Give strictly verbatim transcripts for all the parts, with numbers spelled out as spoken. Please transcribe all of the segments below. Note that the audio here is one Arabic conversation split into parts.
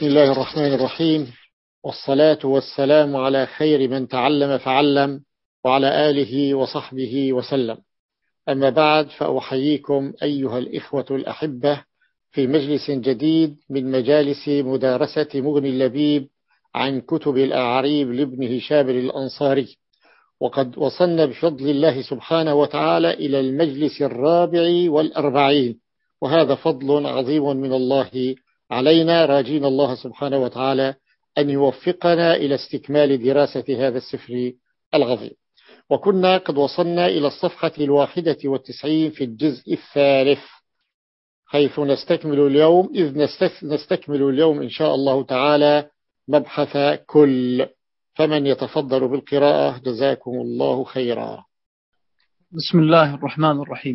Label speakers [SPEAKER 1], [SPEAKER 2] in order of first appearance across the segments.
[SPEAKER 1] بسم الله الرحمن الرحيم، والصلاة والسلام على خير من تعلم فعلم، وعلى آله وصحبه وسلم. أما بعد، فأحييكم أيها الإخوة الأحبة في مجلس جديد من مجالس مدارسة مغني اللبيب عن كتب الأعاريب لابن هشام الأنصاري. وقد وصلنا بفضل الله سبحانه وتعالى إلى المجلس الرابع والأربعين، وهذا فضل عظيم من الله علينا، راجين الله سبحانه وتعالى أن يوفقنا إلى استكمال دراسة هذا السفر العظيم. وكنا قد وصلنا إلى الصفحة الواحدة والتسعين في الجزء الثالث، حيث نستكمل اليوم إذ نستكمل اليوم إن شاء الله تعالى مبحث كل. فمن يتفضل بالقراءة جزاكم الله خيرا.
[SPEAKER 2] بسم الله الرحمن الرحيم.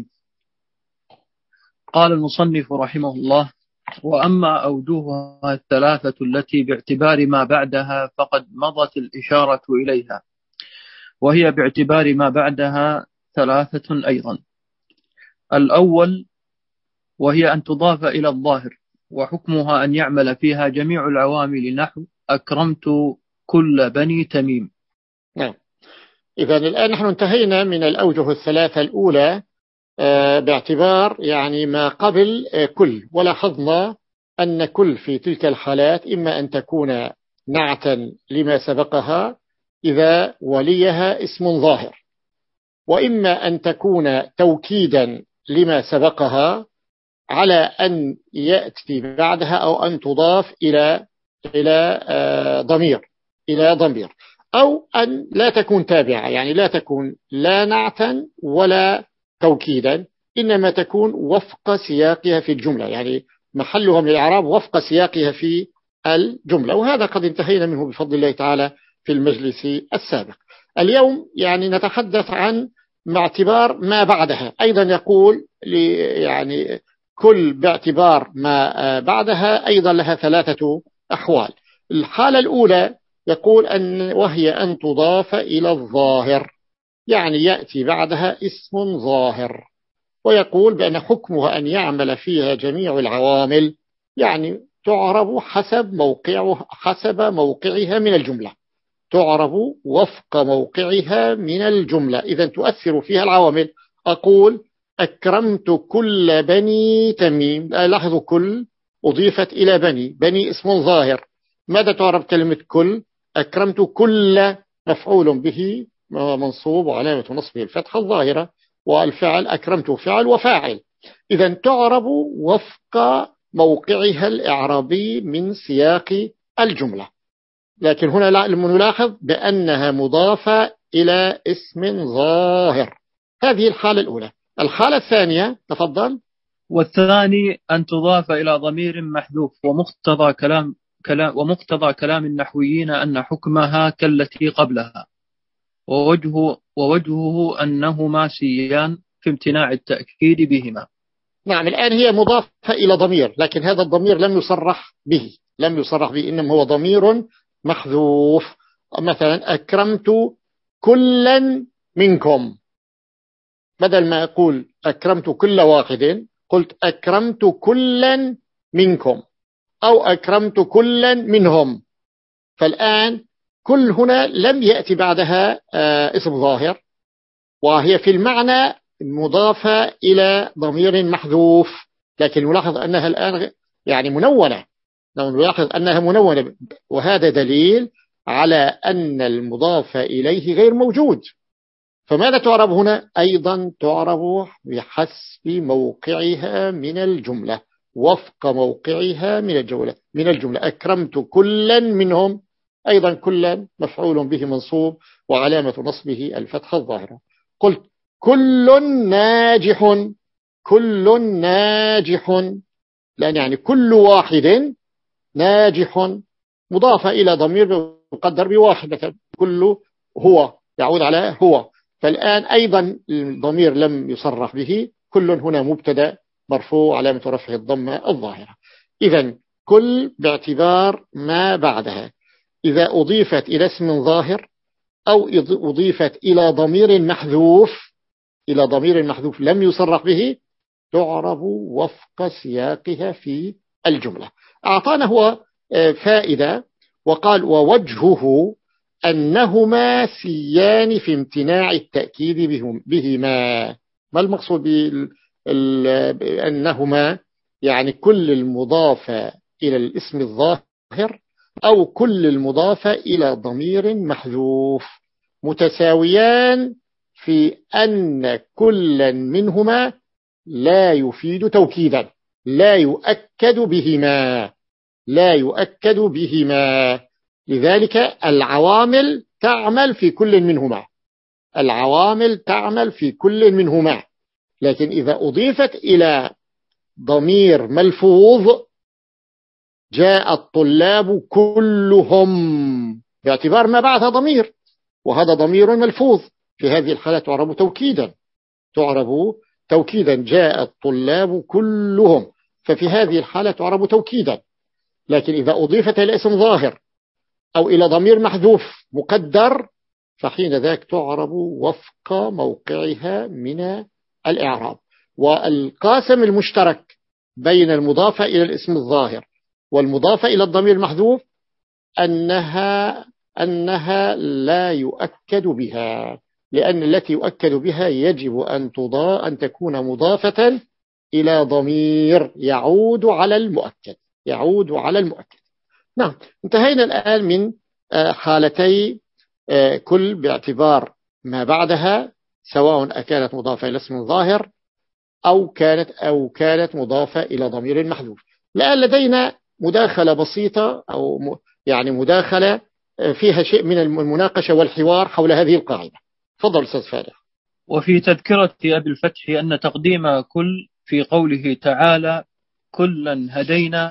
[SPEAKER 2] قال المصنف رحمه الله: وأما أوجهها الثلاثة التي باعتبار ما بعدها فقد مضت الإشارة إليها، وهي باعتبار ما بعدها ثلاثة أيضا. الأول وهي أن تضاف إلى الظاهر، وحكمها أن يعمل فيها جميع العوامل، نحو أكرمت كل بني تميم.
[SPEAKER 1] نعم. إذن الآن نحن انتهينا من الأوجه الثلاثة الأولى باعتبار يعني ما قبل كل، ولاحظنا أن كل في تلك الحالات إما أن تكون نعتا لما سبقها إذا وليها اسم ظاهر، وإما أن تكون توكيدا لما سبقها على أن يأتي بعدها أو أن تضاف إلى إلى ضمير إلى ضمير أو أن لا تكون تابعة، يعني لا تكون لا نعتا ولا توكيدا، إنما تكون وفق سياقها في الجملة، يعني محلها من الإعراب وفق سياقها في الجملة. وهذا قد انتهينا منه بفضل الله تعالى في المجلس السابق. اليوم يعني نتحدث عن مع اعتبار ما بعدها. أيضا يقول يعني كل باعتبار ما بعدها أيضا لها ثلاثة أحوال. الحالة الأولى يقول أن وهي أن تضاف إلى الظاهر، يعني يأتي بعدها اسم ظاهر، ويقول بأن حكمها أن يعمل فيها جميع العوامل، يعني تعرب حسب موقعه حسب موقعها من الجملة، تعرب وفق موقعها من الجملة. إذا تؤثر فيها العوامل. أقول أكرمت كل بني تميم، لاحظوا كل أضيفت إلى بني، بني اسم ظاهر. ماذا تعرب كلمة كل؟ أكرمت كل مفعول به منصوب وعلامة نصبه الفتحة الظاهرة، والفعل أكرمت فعل وفاعل. إذا تعرب وفق موقعها الإعرابي من سياق الجملة، لكن هنا نلاحظ بأنها مضافة إلى اسم ظاهر. هذه الحالة الأولى. الحالة الثانية تفضل.
[SPEAKER 2] والثاني أن تضاف إلى ضمير محذوف، ومقتضى كلام كلام ومقتضى كلام النحويين أن حكمها كالتي قبلها، ووجهه ووجهه أنهما سيان في امتناع التأكيد بهما.
[SPEAKER 1] نعم، الآن هي مضافة إلى ضمير، لكن هذا الضمير لم يصرح به لم يصرح به إنما هو ضمير محذوف. مثلا أكرمت كلا منكم، بدل ما أقول أكرمت كل واحد قلت أكرمت كلا منكم أو أكرمت كلا منهم. فالآن كل هنا لم يأتي بعدها اسم ظاهر، وهي في المعنى مضافة إلى ضمير محذوف، لكن نلاحظ أنها الآن يعني منونة، نلاحظ أنها منونة، وهذا دليل على أن المضاف إليه غير موجود. فماذا تعرب هنا؟ أيضا تعرب بحسب موقعها من الجملة، وفق موقعها من الجملة من الجملة أكرمت كلا منهم، أيضا كلا مفعول به منصوب وعلامة نصبه الفتحة الظاهرة. قلت كل ناجح، كل ناجح، لأن يعني كل واحد ناجح مضافة إلى ضمير مقدر بواحد، مثلا كل هو يعود على هو. فالآن أيضا الضمير لم يصرح به، كل هنا مبتدأ مرفوع علامة رفعه الضمة الظاهرة. إذن كل باعتبار ما بعدها إذا أضيفت إلى اسم ظاهر أو أضيفت إلى ضمير محذوف إلى ضمير محذوف لم يصرح به، تعرب وفق سياقها في الجملة. أعطانا هو فائدة، وقال ووجهه أنهما سيان في امتناع التأكيد بهما. ما المقصود بأنهما؟ يعني كل المضافة إلى الاسم الظاهر أو كل المضافة إلى ضمير محذوف متساويان في أن كل منهما لا يفيد توكيدا، لا يؤكد بهما، لا يؤكد بهما. لذلك العوامل تعمل في كل منهما، العوامل تعمل في كل منهما. لكن إذا أضيفت إلى ضمير ملفوظ جاء الطلاب كلهم باعتبار ما بعدها ضمير، وهذا ضمير ملفوظ، في هذه الحالة تعرب توكيدا، تعرب توكيدا جاء الطلاب كلهم، ففي هذه الحالة تعرب توكيدا. لكن إذا أضيفت إلى اسم ظاهر أو إلى ضمير محذوف مقدر فحين ذاك تعرب وفق موقعها من الإعراب. والقاسم المشترك بين المضافة إلى الاسم الظاهر والمضافة إلى الضمير المحذوف أنها أنها لا يؤكد بها، لأن التي يؤكد بها يجب أن تضاء أن تكون مضافة إلى ضمير يعود على المؤكد، يعود على المؤكد. نعم، انتهينا الآن من حالتي كل باعتبار ما بعدها، سواء أكانت مضافة إلى اسم الظاهر أو كانت أو كانت مضافة إلى ضمير محذوف. الآن لدينا مداخلة بسيطة أو يعني مداخلة فيها شيء من المناقشة والحوار حول هذه القاعدة. تفضل أستاذ فالح.
[SPEAKER 2] وفي تذكرة أبي الفتح أن تقديم كل في قوله تعالى كلا هدينا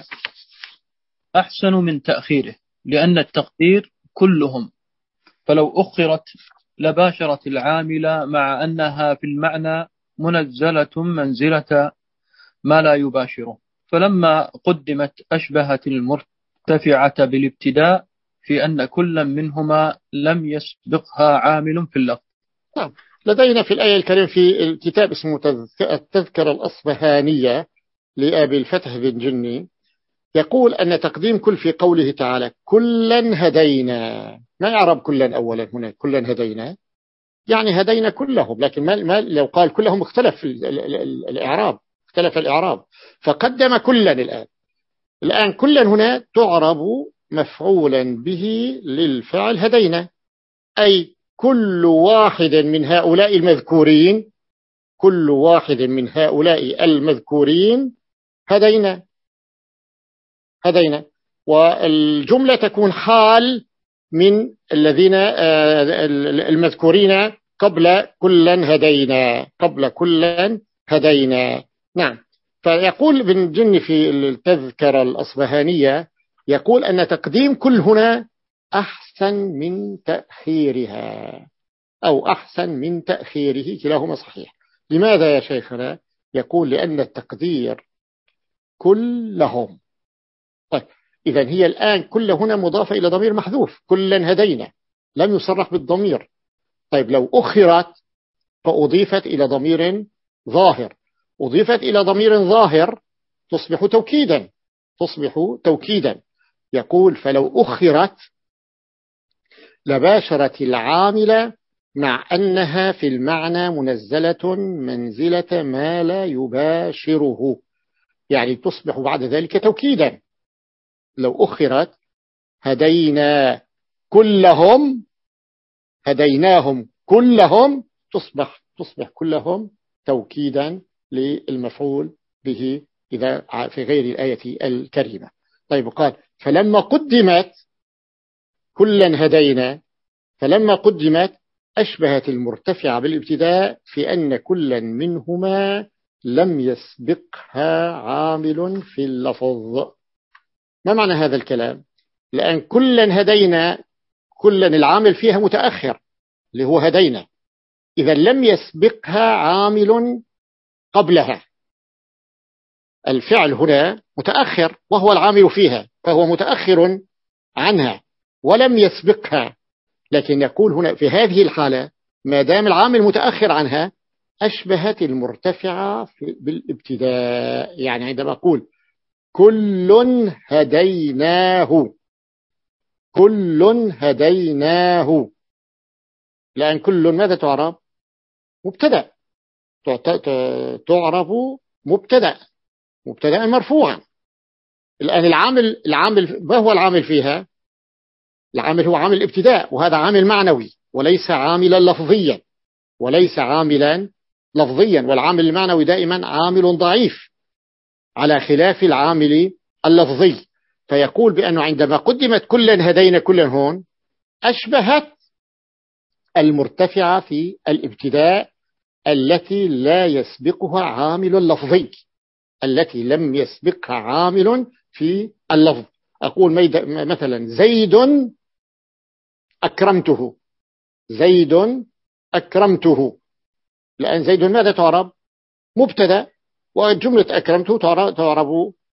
[SPEAKER 2] أحسن من تأخيره، لأن التقدير كلهم، فلو أخرت لباشرت العاملة مع أنها في المعنى منزلة منزلة ما لا يباشره، فلما قدمت أشبهت المرتفعة بالابتداء في أن كل منهما لم يسبقها عامل في اللفظ.
[SPEAKER 1] نعم، لدينا في الآية الكريمة في الكتاب اسمه التذكرة الأصبهانية لأبي الفتح بن جني، يقول أن تقديم كل في قوله تعالى كلا هدينا، ما يعرب كلا أولا هنا؟ كلا هدينا يعني هدينا كلهم، لكن ما ما لو قال كلهم اختلف الإعراب، اختلف الإعراب، فقدم كلا. الآن الآن كلا هنا تعرب مفعولا به للفعل هدينا، أي كل واحد من هؤلاء المذكورين، كل واحد من هؤلاء المذكورين هدينا، هدينا. والجملة تكون حال من الذين المذكورين قبل كلا هدينا، قبل كلا هدينا. نعم، فيقول ابن جني في التذكرة الأصبهانية يقول أن تقديم كل هنا أحسن من تأخيرها أو أحسن من تأخيره، كلاهما صحيح. لماذا يا شيخنا؟ يقول لأن التقدير كلهم. طيب إذن هي الآن كل هنا مضافة إلى ضمير محذوف، كلا هدينا لم يصرح بالضمير. طيب لو أخرت فأضيفت إلى ضمير ظاهر، أضيفت إلى ضمير ظاهر تصبح توكيدا، تصبح توكيدا. يقول فلو أخرت لباشرت العاملة مع أنها في المعنى منزلة منزلة ما لا يباشره، يعني تصبح بعد ذلك توكيدا. لو أخرت هدينا كلهم، هديناهم كلهم، تصبح تصبح كلهم توكيدا للمفعول به إذا في غير الآية الكريمة. طيب قال فلما قدمت كلا هدينا، فلما قدمت أشبهت المرتفع بالابتداء في أن كلا منهما لم يسبقها عامل في اللفظ. ما معنى هذا الكلام؟ لأن كلا هدينا، كلا العامل فيها متأخر اللي هو هدينا، إذا لم يسبقها عامل قبلها. الفعل هنا متأخر وهو العامل فيها، فهو متأخر عنها ولم يسبقها. لكن يقول هنا في هذه الحالة ما دام العامل متأخر عنها أشبهت المرتفعة بالابتداء. يعني عندما أقول كل هديناه، كل هديناه. لأن كل ماذا تعرب؟ مبتدأ، تعرب مبتدأ، مبتدأ مرفوعا. الآن العامل، العامل ما هو العامل فيها؟ العامل هو عامل ابتداء، وهذا عامل معنوي وليس عاملا لفظيا، وليس عاملا لفظيا. والعامل المعنوي دائما عامل ضعيف على خلاف العامل اللفظي. فيقول بأنه عندما قدمت كلا هدينا كلا هون أشبهت المرتفعة في الابتداء التي لا يسبقها عامل لفظي، التي لم يسبقها عامل في اللفظ. أقول مثلا زيد أكرمته، زيد أكرمته. لأن زيد ماذا تعرب؟ مبتدأ، وجملة أكرمته تعرب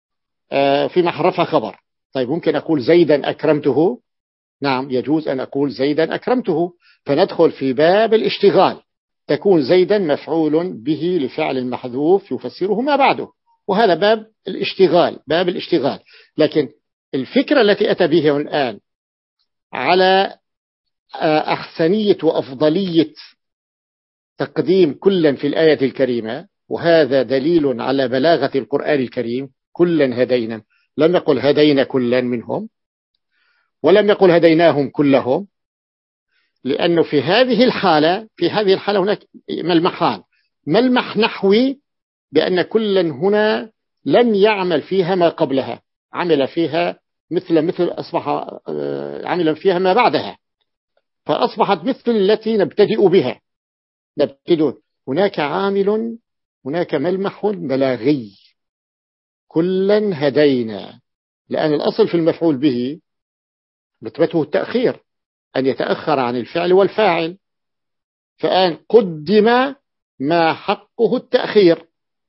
[SPEAKER 1] في محرفها خبر. طيب ممكن أقول زيدا أكرمته؟ نعم يجوز أن أقول زيدا أكرمته. فندخل في باب الاشتغال، تكون زيدا مفعول به لفعل محذوف يفسره ما بعده، وهذا باب الاشتغال، باب الاشتغال. لكن الفكرة التي أتى بها الآن على أحسنية وأفضلية تقديم كلا في الآية الكريمة، وهذا دليل على بلاغة القرآن الكريم. كلا هدينا، لم يقل هدينا كلا منهم، ولم يقل هديناهم كلهم، لأنه في هذه الحالة في هذه الحالة هناك ملمحان. ملمح نحوي بأن كلا هنا لم يعمل فيها ما قبلها، عمل فيها مثل مثل أصبح عمل فيها ما بعدها، فأصبحت مثل التي نبتدئ بها، نبتدئ. هناك عامل، هناك ملمح بلاغي، كلا هدينا، لأن الأصل في المفعول به رتبته التأخير، أن يتأخر عن الفعل والفاعل. فآن قدم ما حقه التأخير،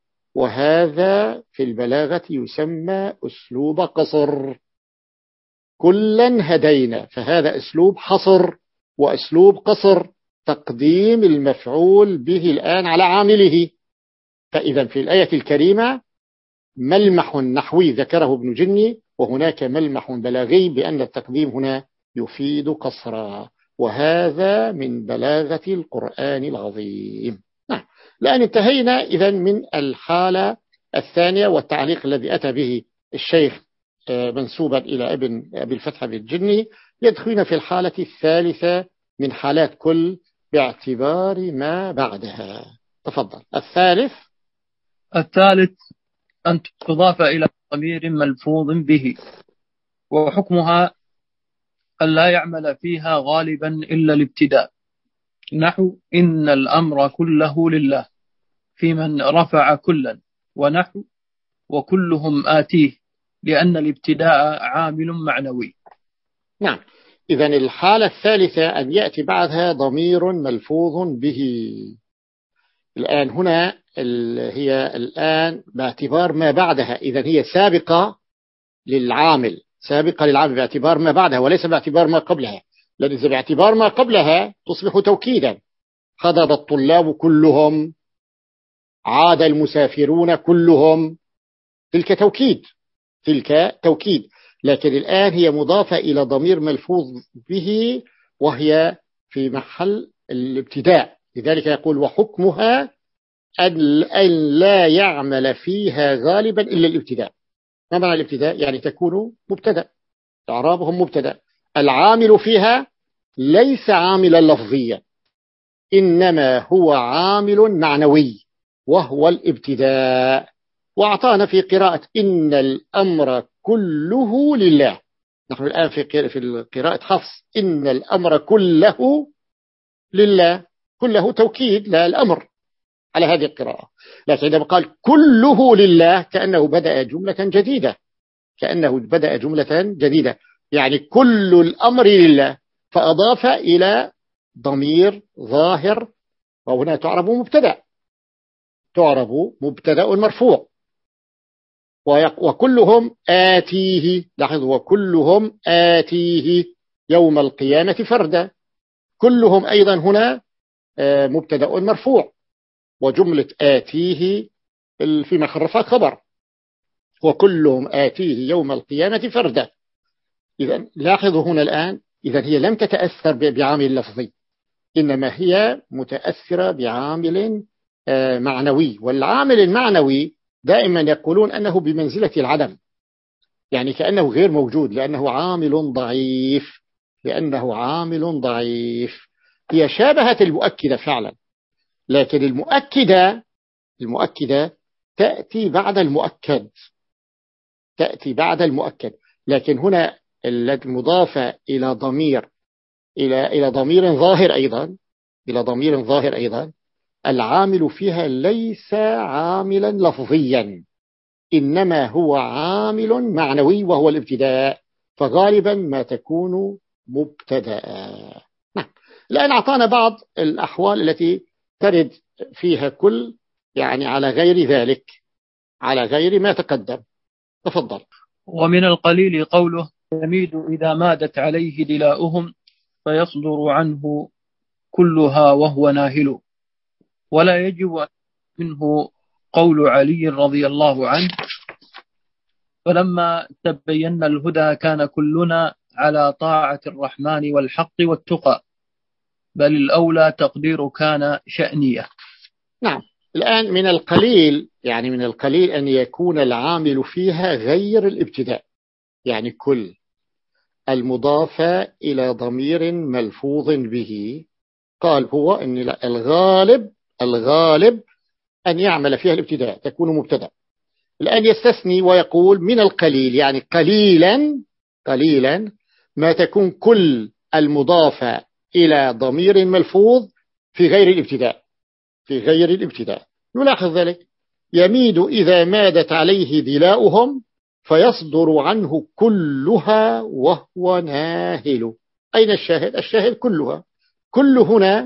[SPEAKER 1] وهذا في البلاغة يسمى أسلوب قصر. كلا هدينا، فهذا أسلوب حصر وأسلوب قصر، تقديم المفعول به الآن على عامله. فإذا في الآية الكريمة ملمح نحوي ذكره ابن جني، وهناك ملمح بلاغي بأن التقديم هنا يفيد قصرا، وهذا من بلاغة القرآن العظيم. نعم. لأن انتهينا إذن من الحالة الثانية، والتعليق الذي أتى به الشيخ منسوبا إلى ابن أبي الفتح بالجني. يدخلنا في الحالة الثالثة من حالات كل باعتبار ما بعدها. تفضل. الثالث
[SPEAKER 2] الثالث أن تضاف إلى ضمير ملفوظ به، وحكمها أن لا يعمل فيها غالبا إلا الابتداء، نحو إن الأمر كله لله في من رفع كلا، ونحو وكلهم آتيه، لأن الابتداء عامل معنوي.
[SPEAKER 1] نعم. إذن الحالة الثالثة أن يأتي بعدها ضمير ملفوظ به. الآن هنا هي الآن باعتبار ما بعدها، إذن هي سابقة للعامل، سابقة للعامل باعتبار ما بعدها وليس باعتبار ما قبلها. لأن إذا باعتبار ما قبلها تصبح توكيدا. حضر الطلاب كلهم، عاد المسافرون كلهم، تلك توكيد، تلك توكيد. لكن الآن هي مضافة إلى ضمير ملفوظ به، وهي في محل الابتداء. لذلك يقول وحكمها أن لا يعمل فيها غالبا إلا الابتداء. ما معنى الابتداء؟ يعني تكون مبتدأ، إعرابهم مبتدأ. العامل فيها ليس عاملا لفظيا، إنما هو عامل معنوي وهو الابتداء. وأعطانا في قراءة إن الأمر كله لله. نحن الآن في في قراءة حفص إن الأمر كله لله، كله توكيد لا الأمر على هذه القراءة. لكن عندما قال كله لله كأنه بدأ جملة جديدة، كأنه بدأ جملة جديدة، يعني كل الأمر لله، فأضاف إلى ضمير ظاهر، وهنا تعرب مبتدأ، تعرب مبتدأ مرفوع. وكلهم آتيه، لاحظوا وكلهم آتيه يوم القيامة فردا. كلهم أيضا هنا مبتدأ مرفوع، وجملة آتيه في محرفها خبر. وكلهم آتيه يوم القيامة فردا. إذا لاحظوا هنا الآن، إذا هي لم تتأثر بعامل لفظي، إنما هي متأثرة بعامل معنوي، والعامل المعنوي دائما يقولون أنه بمنزلة العدم، يعني كأنه غير موجود، لأنه عامل ضعيف، لأنه عامل ضعيف. هي شابهت المؤكدة فعلا، لكن المؤكدة المؤكدة تأتي بعد المؤكد، تأتي بعد المؤكد. لكن هنا المضافة إلى ضمير إلى إلى ضمير ظاهر أيضا، إلى ضمير ظاهر أيضا، العامل فيها ليس عاملا لفظيا، إنما هو عامل معنوي وهو الابتداء، فغالبا ما تكون مبتدأ. نعم. الآن أعطانا بعض الأحوال التي ترد فيها كل، يعني على غير ذلك، على غير ما تقدم. تفضل.
[SPEAKER 2] ومن القليل قوله يميد إذا مادت عليه دلاؤهم فيصدر عنه كلها وهو ناهل. ولا يجب منه قول علي رضي الله عنه فلما تبين الهدى كان كلنا على طاعة الرحمن والحق والتقى، بل الأولى تقدير كان شأنية.
[SPEAKER 1] نعم. الآن من القليل، يعني من القليل أن يكون العامل فيها غير الابتداء، يعني كل المضافة إلى ضمير ملفوظ به، قال هو أن الغالب الغالب أن يعمل فيها الابتداء، تكون مبتدأ. الآن يستثني ويقول من القليل، يعني قليلا قليلا ما تكون كل المضافة إلى ضمير ملفوظ في غير الابتداء، في غير الابتداء. نلاحظ ذلك. يميد إذا مادت عليه دلاؤهم فيصدر عنه كلها وهو ناهل. أين الشاهد؟ الشاهد كلها. كل هنا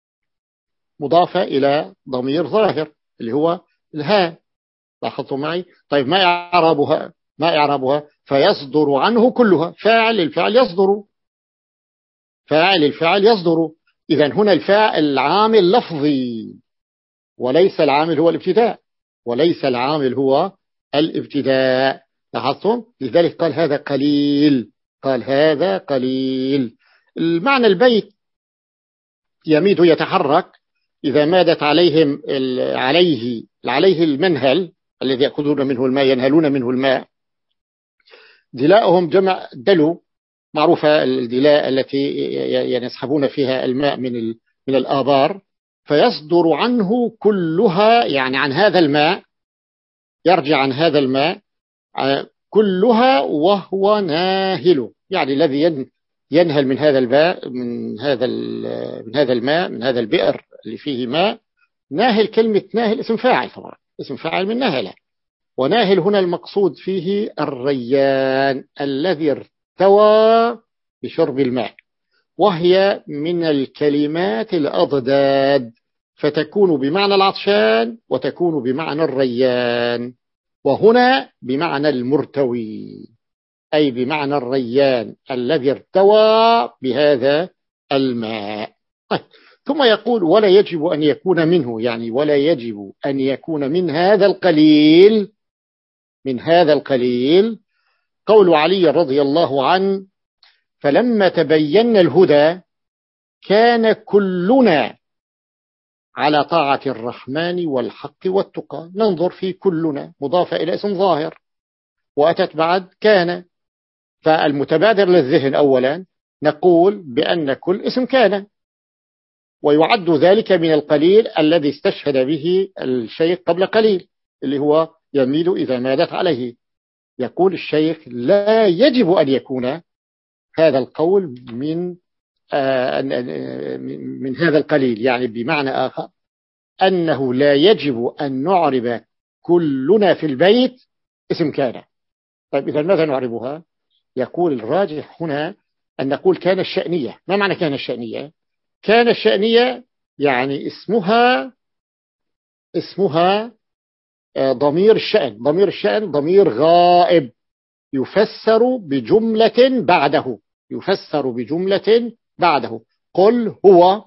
[SPEAKER 1] مضافة إلى ضمير ظاهر اللي هو الهاء، لاحظتوا معي؟ طيب ما إعرابها؟ ما إعرابها؟ فيصدر عنه كلها، فاعل الفعل يصدر، فاعل الفعل يصدر. إذا هنا الفاعل العامل لفظي، وليس العامل هو الابتداء، وليس العامل هو الابتداء. لاحظتم؟ لذلك قال هذا قليل، قال هذا قليل. المعنى البيت يميد يتحرك إذا مادت عليهم عليه عليه المنهل الذي يأخذون منه الماء، ينهلون منه الماء. دلاؤهم جمع دلو، معروفة الدلاء التي يسحبون فيها الماء من من الآبار. فيصدر عنه كلها، يعني عن هذا الماء، يرجع عن هذا الماء كلها وهو ناهل، يعني الذي ينهل من هذا الماء، من هذا من هذا الماء، من هذا البئر اللي فيه ماء. ناهل، كلمة ناهل اسم فاعل، طبعا اسم فاعل من ناهل. وناهل هنا المقصود فيه الريان الذي ارتوى بشرب الماء، وهي من الكلمات الأضداد، فتكون بمعنى العطشان وتكون بمعنى الريان، وهنا بمعنى المرتوي، أي بمعنى الريان الذي ارتوى بهذا الماء. طيب. ثم يقول ولا يجب أن يكون منه، يعني ولا يجب أن يكون من هذا القليل، من هذا القليل قول علي رضي الله عنه فلما تبين الهدى كان كلنا على طاعة الرحمن والحق والتقى. ننظر في كلنا مضافة إلى اسم ظاهر وأتت بعد كان، فالمتبادر للذهن أولا نقول بأن كل اسم كان، ويعد ذلك من القليل الذي استشهد به الشيخ قبل قليل اللي هو يميل إذا مادت عليه. يقول الشيخ لا يجب أن يكون هذا القول من آه من هذا القليل، يعني بمعنى آخر أنه لا يجب أن نعرب كلنا في البيت اسم كان. طيب إذا ماذا نعربها؟ يقول الراجح هنا أن نقول كان الشأنية. ما معنى كان الشأنية؟ كان الشأنية يعني اسمها اسمها ضمير الشأن. ضمير الشأن ضمير غائب يفسر بجملة بعده، يفسر بجملة بعده. قل هو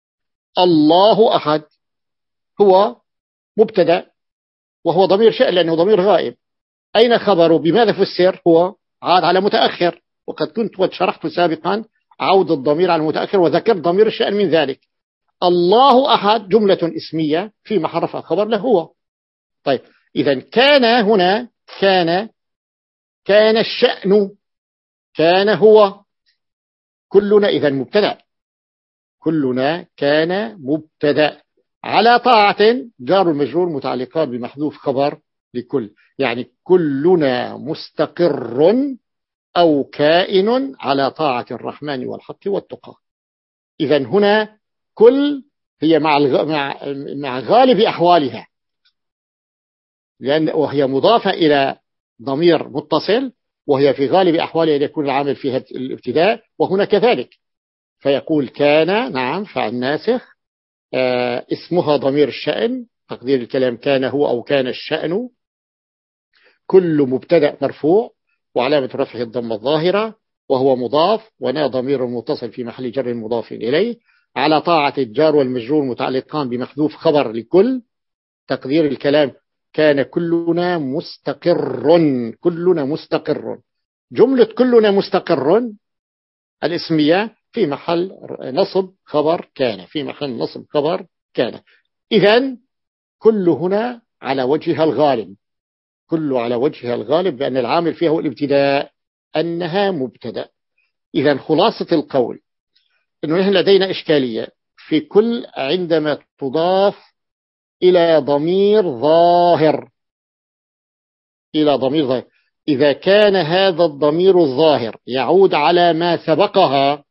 [SPEAKER 1] الله أحد، هو مبتدأ وهو ضمير شأن لأنه ضمير غائب. أين خبره؟ بماذا فسر؟ هو عاد على متأخر، وقد كنت قد شرحت سابقا عود الضمير على المتأخر وذكرت ضمير الشأن من ذلك. الله أحد جملة اسمية في محل رفع خبر له هو. طيب إذا كان هنا كان كان الشأن كان هو كلنا إذا مبتدأ، كلنا كان مبتدأ على طاعة جار المجرور متعلقات بمحذوف خبر لكل، يعني كلنا مستقر أو كائن على طاعة الرحمن والحق والتقى. إذا هنا كل هي مع مع مع غالب أحوالها، لأن وهي مضافة إلى ضمير متصل، وهي في غالب أحوالها يكون العامل فيها الابتداء، وهنا كذلك. فيقول كان نعم فعل ناسخ، آه اسمها ضمير الشأن، تقدير الكلام كان هو أو كان الشأن، كل مبتدأ مرفوع وعلامة رفعه الضمة الظاهرة، وهو مضاف، ونا ضمير متصل في محل جر مضاف إليه، على طاعة الجار والمجرور متعلقان بمحذوف خبر لكل، تقدير الكلام كان كلنا مستقر، كلنا مستقر. جملة كلنا مستقر الاسمية في محل نصب خبر كان، في محل نصب خبر كان. إذن كل هنا على وجهها الغالب، كل على وجهها الغالب بأن العامل فيها هو الابتداء، أنها مبتدأ. إذن خلاصة القول أنه نحن لدينا إشكالية في كل عندما تضاف إلى ضمير ظاهر، إلى ضمير ظاهر، إذا كان هذا الضمير الظاهر يعود على ما سبقها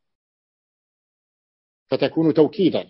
[SPEAKER 1] فتكون توكيدا،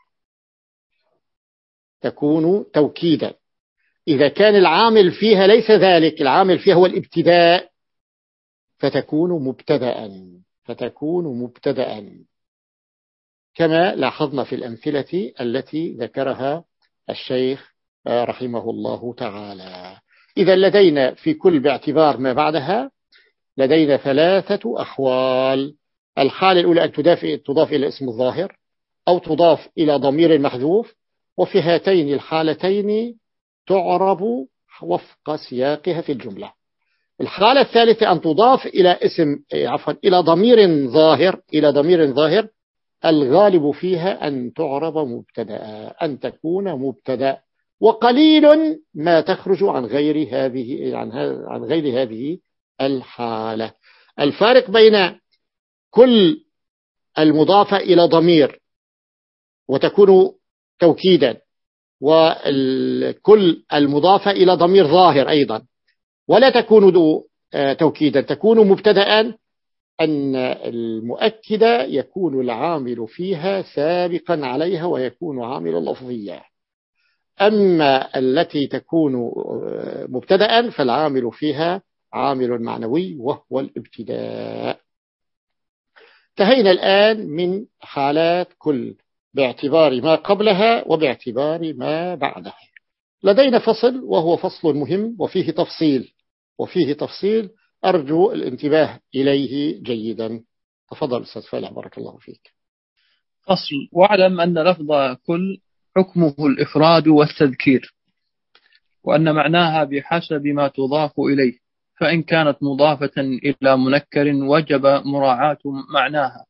[SPEAKER 1] تكون توكيدا. إذا كان العامل فيها ليس ذلك، العامل فيها هو الابتداء، فتكون مبتدأ، فتكون مبتدأ كما لاحظنا في الأمثلة التي ذكرها الشيخ رحمه الله تعالى. إذا لدينا في كل باعتبار ما بعدها لدينا ثلاثة أحوال. الحالة الأولى أن تضاف تضاف إلى اسم الظاهر أو تضاف إلى ضمير محذوف، وفي هاتين الحالتين تعرب وفق سياقها في الجملة. الحالة الثالثة أن تضاف إلى اسم عفوا إلى ضمير ظاهر، إلى ضمير ظاهر الغالب فيها أن تعرب مبتدأ، أن تكون مبتدأ، وقليل ما تخرج عن غير هذه عن, عن غير هذه الحالة. الفارق بين كل المضافة إلى ضمير وتكون توكيدا، وكل المضافة إلى ضمير ظاهر أيضا ولا تكون توكيدا، تكون مبتدأ، أن المؤكدة يكون العامل فيها سابقا عليها ويكون عامل لفظيا، أما التي تكون مبتدأ فالعامل فيها عامل معنوي وهو الابتداء. انتهينا الآن من حالات كل باعتبار ما قبلها وباعتبار ما بعدها. لدينا فصل وهو فصل مهم وفيه تفصيل، وفيه تفصيل أرجو الانتباه إليه جيدا. تفضل أستاذ فالح بارك الله فيك.
[SPEAKER 2] فصل: واعلم أن لفظ كل حكمه الإفراد والتذكير، وأن معناها بحسب ما تضاف إليه، فإن كانت مضافة إلى منكر وجب مراعاة معناها،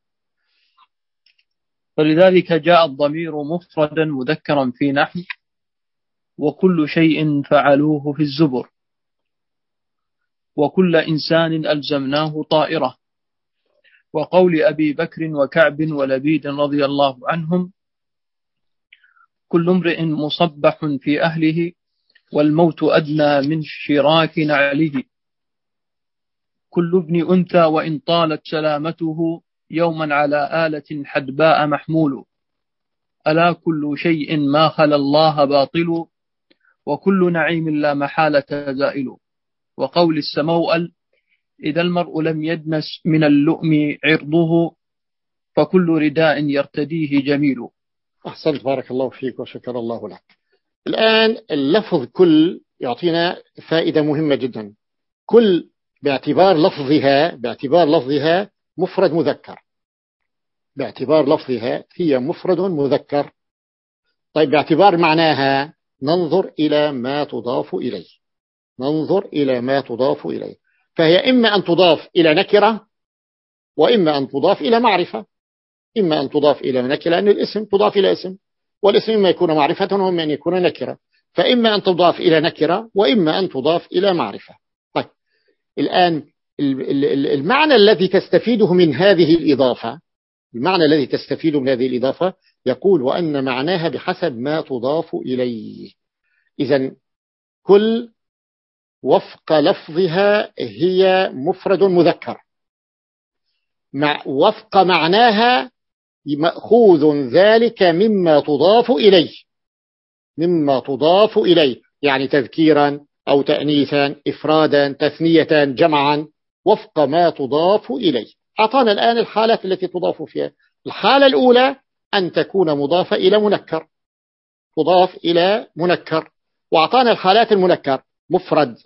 [SPEAKER 2] فلذلك جاء الضمير مفردا مذكرا في نحو وكل شيء فعلوه في الزبر، وكل إنسان ألزمناه طائرة، وقول أبي بكر وكعب ولبيد رضي الله عنهم: كل امرئ مصبح في أهله والموت أدنى من شراك نعله، كل ابن أنثى وإن طالت سلامته يوما على آلة حدباء محمول، ألا كل شيء ما خلا الله باطل وكل نعيم لا محالة زائل، وقول السموأل: إذا المرء لم يدنس من اللؤم عرضه فكل رداء يرتديه جميل.
[SPEAKER 1] أحسنت بارك الله فيك وشكر الله لك. الآن اللفظ كل يعطينا فائدة مهمة جدا. كل باعتبار لفظها باعتبار لفظها مفرد مذكر، باعتبار لفظها هي مفرد مذكر. طيب باعتبار معناها ننظر إلى ما تضاف إليه. ننظر إلى ما تضاف إليه. فهي إما أن تضاف إلى نكرة وإما أن تضاف إلى معرفة. إما أن تضاف إلى نكرة لأن الاسم تضاف إلى اسم، والاسم إما يكون معرفة وإما أن يكون نكرة، فإما أن تضاف إلى نكرة وإما أن تضاف إلى معرفة. طيب الآن المعنى الذي تستفيده من هذه الإضافة، المعنى الذي تستفيد من هذه الإضافة يقول وأن معناها بحسب ما تضاف إليه. إذن كل وفق لفظها هي مفرد مذكر، مع وفق معناها مأخوذ ذلك مما تضاف إليه، مما تضاف إليه يعني تذكيرا أو تأنيثا، إفرادا، تثنية، جمعا، وفق ما تضاف إليه. أعطانا الآن الحالات التي تضاف فيها. الحالة الأولى أن تكون مضافة إلى منكر، تضاف إلى منكر، وأعطانا الحالات المنكر مفرد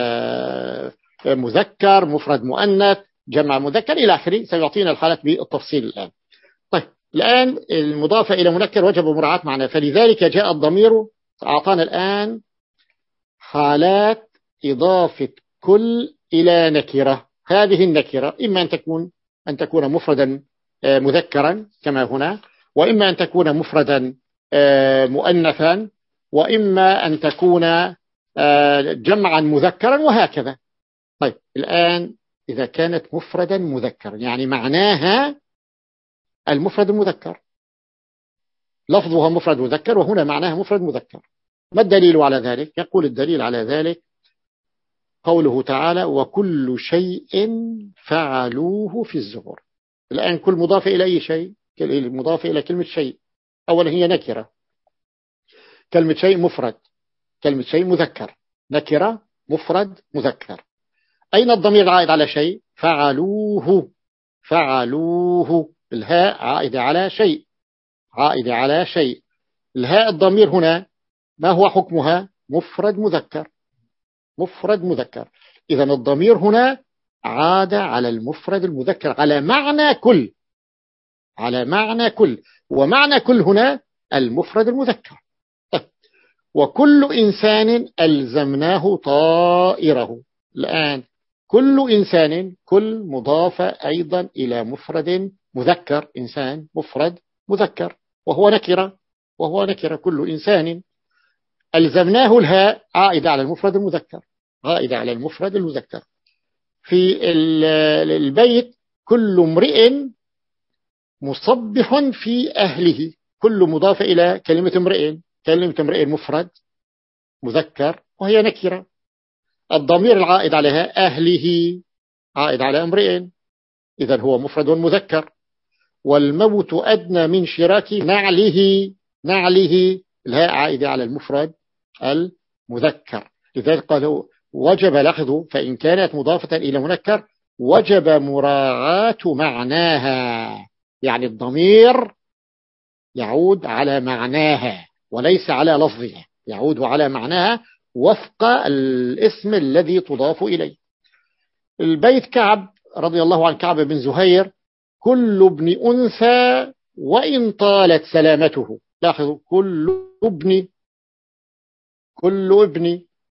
[SPEAKER 1] مذكر، مفرد مؤنث، جمع مذكر إلى آخره، سيعطينا الحالات بالتفصيل الآن. طيب الآن المضافة إلى منكر وجب مراعاة معناه، فلذلك جاء الضمير. أعطانا الآن حالات إضافة كل إلى نكرة. هذه النكرة إما أن تكون أن تكون مفردا مذكرا كما هنا، وإما أن تكون مفردا مؤنثا، وإما أن تكون جمعا مذكرا، وهكذا. طيب الآن إذا كانت مفردا مذكرا يعني معناها المفرد المذكر، لفظها مفرد مذكر وهنا معناها مفرد مذكر. ما الدليل على ذلك؟ يقول الدليل على ذلك قوله تعالى وكل شيء فعلوه في الزبر. الآن كل مضاف إلى أي شيء؟ مضاف إلى كلمة شيء. أولا هي نكرة، كلمة شيء مفرد، كلمة شيء مذكر، نكرة مفرد مذكر. أين الضمير العائد على شيء؟ فعلوه، فعلوه، الهاء عائدة على شيء، عائدة على شيء. الهاء الضمير هنا ما هو حكمها؟ مفرد مذكر، مفرد مذكر. إذن الضمير هنا عاد على المفرد المذكر على معنى كل، على معنى كل، ومعنى كل هنا المفرد المذكر. وكل إنسان ألزمناه طائره. الآن كل إنسان، كل مضافة أيضا إلى مفرد مذكر، إنسان مفرد مذكر وهو نكرة، وهو نكرة كل إنسان. ألزمناه الهاء عائدة على المفرد المذكر، عائدة على المفرد المذكر. في البيت كل امرئ مصبح في أهله، كل مضافة إلى كلمة امرئ، كلمة امرئ مفرد مذكر وهي نكرة. الضمير العائد عليها أهله عائد على امرئ، إذن هو مفرد مذكر. والموت أدنى من شراك نعله، نعله الهاء عائدة على المفرد المذكر. لذلك قالوا وجب لحظه فإن كانت مضافة إلى منكر وجب مراعاة معناها، يعني الضمير يعود على معناها وليس على لفظها، يعود على معناها وفق الاسم الذي تضاف إليه. البيت كعب رضي الله عن كعب بن زهير كل ابن أنثى وإن طالت سلامته. لاحظوا كل ابن، كل ابن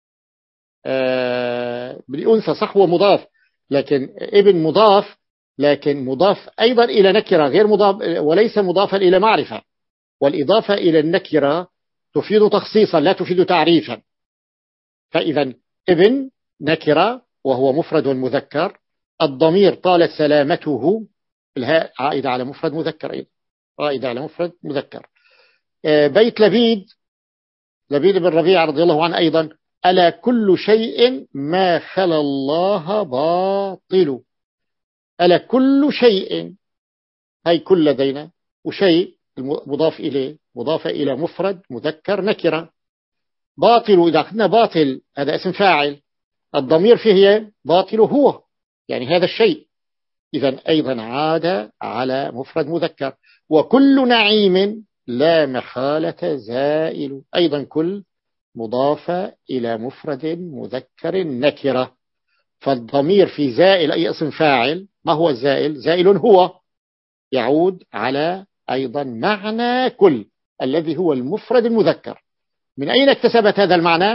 [SPEAKER 1] آه بالأنثى صح هو مضاف، لكن ابن مضاف، لكن مضاف أيضا إلى نكرة غير مضاف وليس مضافا إلى معرفة. والإضافة إلى النكرة تفيد تخصيصا لا تفيد تعريفا. فإذا ابن نكرة وهو مفرد مذكر، الضمير طالت سلامته الهاء عائدة على مفرد مذكر، أيضا عائدة على مفرد مذكر. بيت لبيد، لبيد بن ربيعة رضي الله عنه أيضا ألا كل شيء ما خلا الله باطل. ألا كل شيء، هاي كل لدينا، وشيء مضاف إليه مضاف إلى مفرد مذكر نكرة. باطل إذا أخذنا باطل هذا اسم فاعل، الضمير فيه باطل هو يعني هذا الشيء، إذن أيضا عاد على مفرد مذكر. وكل نعيم لا محالة زائل، أيضا كل مضافة إلى مفرد مذكر نكرة. فالضمير في زائل أي اسم فاعل، ما هو الزائل؟ زائل هو، يعود على أيضا معنى كل الذي هو المفرد المذكر. من أين اكتسبت هذا المعنى؟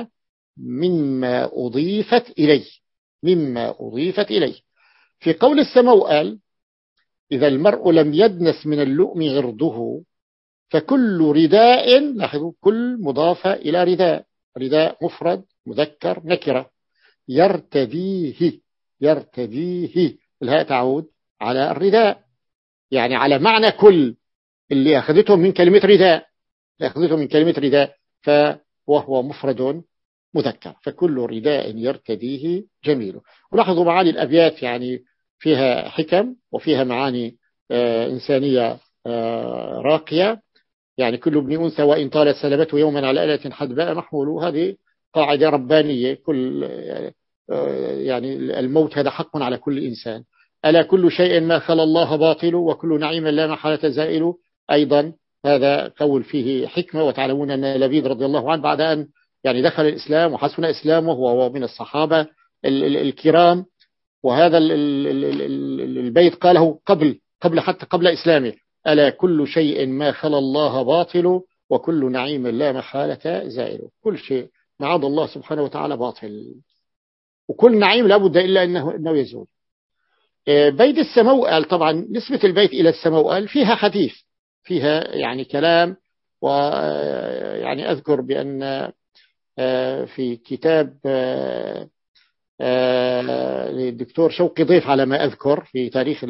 [SPEAKER 1] مما أضيفت إليه، مما أضيفت إليه. في قول السموأل إذا المرء لم يدنس من اللؤم عرضه فكل رداء، لاحظوا كل مضافة إلى رداء، رداء مفرد مذكر نكرة، يرتديه، يرتديه الهاء تعود على الرداء، يعني على معنى كل اللي أخذته من كلمة رداء، أخذته من كلمة رداء فهو مفرد مذكر، فكل رداء يرتديه جميل. ولاحظوا معاني الأبيات يعني فيها حكم وفيها معاني آه إنسانية آه راقية، يعني كل ابن أنثى وإن طالت سلبته يوما على آلة حدباء محمول، هذه قاعدة ربانية، كل آه يعني الموت هذا حق على كل إنسان. ألا كل شيء ما خلا الله باطل وكل نعيم لا محالة زائل، أيضا هذا قول فيه حكمة. وتعلمون أن لبيد رضي الله عنه بعد أن يعني دخل الإسلام وحسن إسلامه وهو من الصحابة الكرام، وهذا البيت قاله قبل قبل حتى قبل إسلامه، ألا كل شيء ما خلا الله باطل وكل نعيم لا محالة زائل، كل شيء معاذ الله سبحانه وتعالى باطل، وكل نعيم لابد إلا أنه, إنه يزول. بيت السموأل طبعا نسبة البيت إلى السموأل فيها حديث، فيها يعني كلام، ويعني أذكر بأن في كتاب للدكتور شوقي ضيف على ما أذكر في تاريخ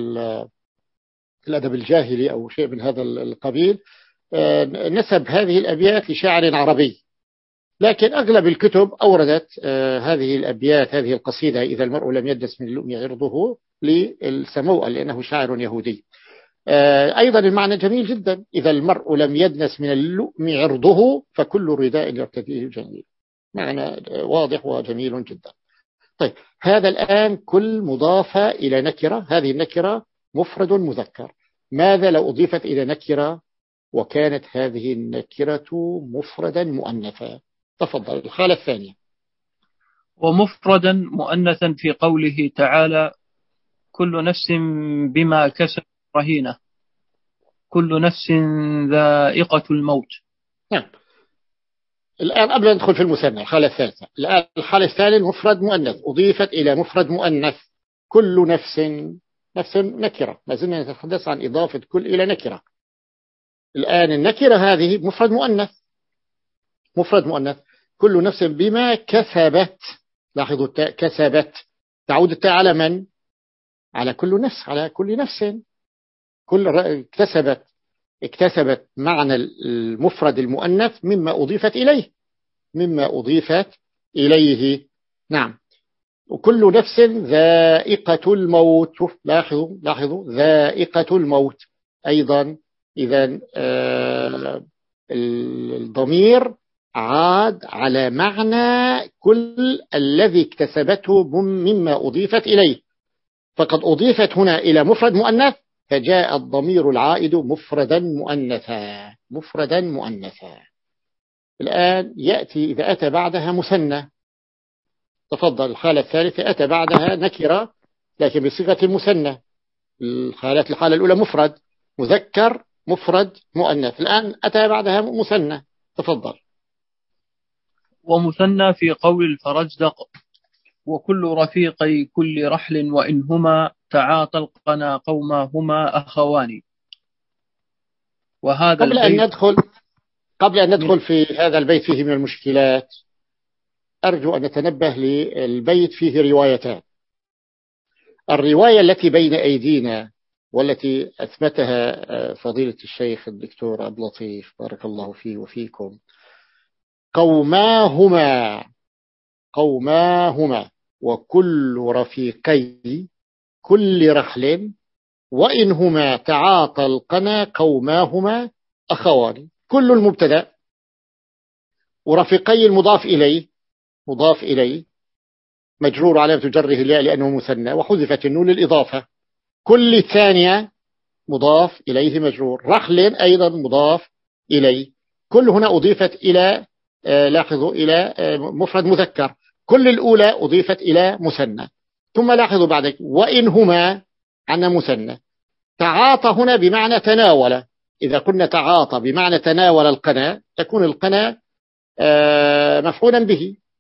[SPEAKER 1] الأدب الجاهلي أو شيء من هذا القبيل، نسب هذه الأبيات لشاعر عربي، لكن أغلب الكتب أوردت هذه الأبيات، هذه القصيدة إذا المرء لم يدس من اللؤم عرضه للسموأل لأنه شاعر يهودي. أيضا المعنى جميل جدا، إذا المرء لم يدنس من اللؤم عرضه فكل رداء يرتديه جميل، معنى واضح وجميل جدا. طيب هذا الآن كل مضافة إلى نكرة، هذه النكرة مفرد مذكر، ماذا لو أضيفت إلى نكرة وكانت هذه النكرة مفردا مؤنثا؟ تفضل الحالة الثانية.
[SPEAKER 2] ومفردا مؤنثا في قوله تعالى كل نفس بما كسبت رهينة، كل نفس ذائقة الموت.
[SPEAKER 1] نعم. الآن قبل أن ندخل في المثنى الحالة الثالثة، الآن الحالة الثانية مفرد مؤنث أضيفت إلى مفرد مؤنث، كل نفس، نفس نكرة، ما زلنا نتحدث عن إضافة كل إلى نكرة. الآن النكرة هذه مفرد مؤنث، مفرد مؤنث، كل نفس بما كسبت، لاحظوا التاء كسبت، تعود التاء على من؟ على كل نفس، على كل نفس، كل اكتسبت، اكتسبت معنى المفرد المؤنث مما أضيفت إليه، مما أضيفت إليه. نعم. وكل نفس ذائقة الموت، لاحظوا لاحظوا ذائقة الموت أيضا، إذا آه الضمير عاد على معنى كل الذي اكتسبته مما أضيفت إليه، فقد أضيفت هنا إلى مفرد مؤنث فجاء الضمير العائد مفردا مؤنثا، مفردا مؤنثا. الآن يأتي إذا أتى بعدها مثنى، تفضل الحالة الثالثة أتى بعدها نكرة لكن بصيغة المثنى، الحالات الحالة الأولى مفرد مذكر مفرد مؤنث، الآن أتى بعدها مثنى، تفضل.
[SPEAKER 2] ومثنى في قول الفرزدق وكل رفيقي كل رحل وإنهما تعاطى القنا قوما هما أخوان. وهذا
[SPEAKER 1] قبل أن ندخل قبل أن ندخل في هذا البيت فيه من المشكلات، أرجو أن نتنبه للبيت فيه روايتان. الرواية التي بين أيدينا والتي أثبتها فضيلة الشيخ الدكتور عبد اللطيف بارك الله فيه وفيكم، قوماهما قوماهما وكل رفيقي كل رحل وإنهما تعاطى القنا قوماهما أخوان، كل المبتدأ ورفيقي المضاف إليه مضاف إليه مجرور علامة جره الياء لأنه مثنى وحذفت النون للإضافة، كل الثانية مضاف إليه مجرور، رحل أيضا مضاف إليه، كل هنا أضيفت إلى آه لاحظوا إلى آه مفرد مذكر، كل الأولى أضيفت إلى مثنى، ثم لاحظوا بعدك وإنهما عنا مثنى، تعاطى هنا بمعنى تناول، إذا قلنا تعاطى بمعنى تناول القنا تكون القنا آه مفعولا به،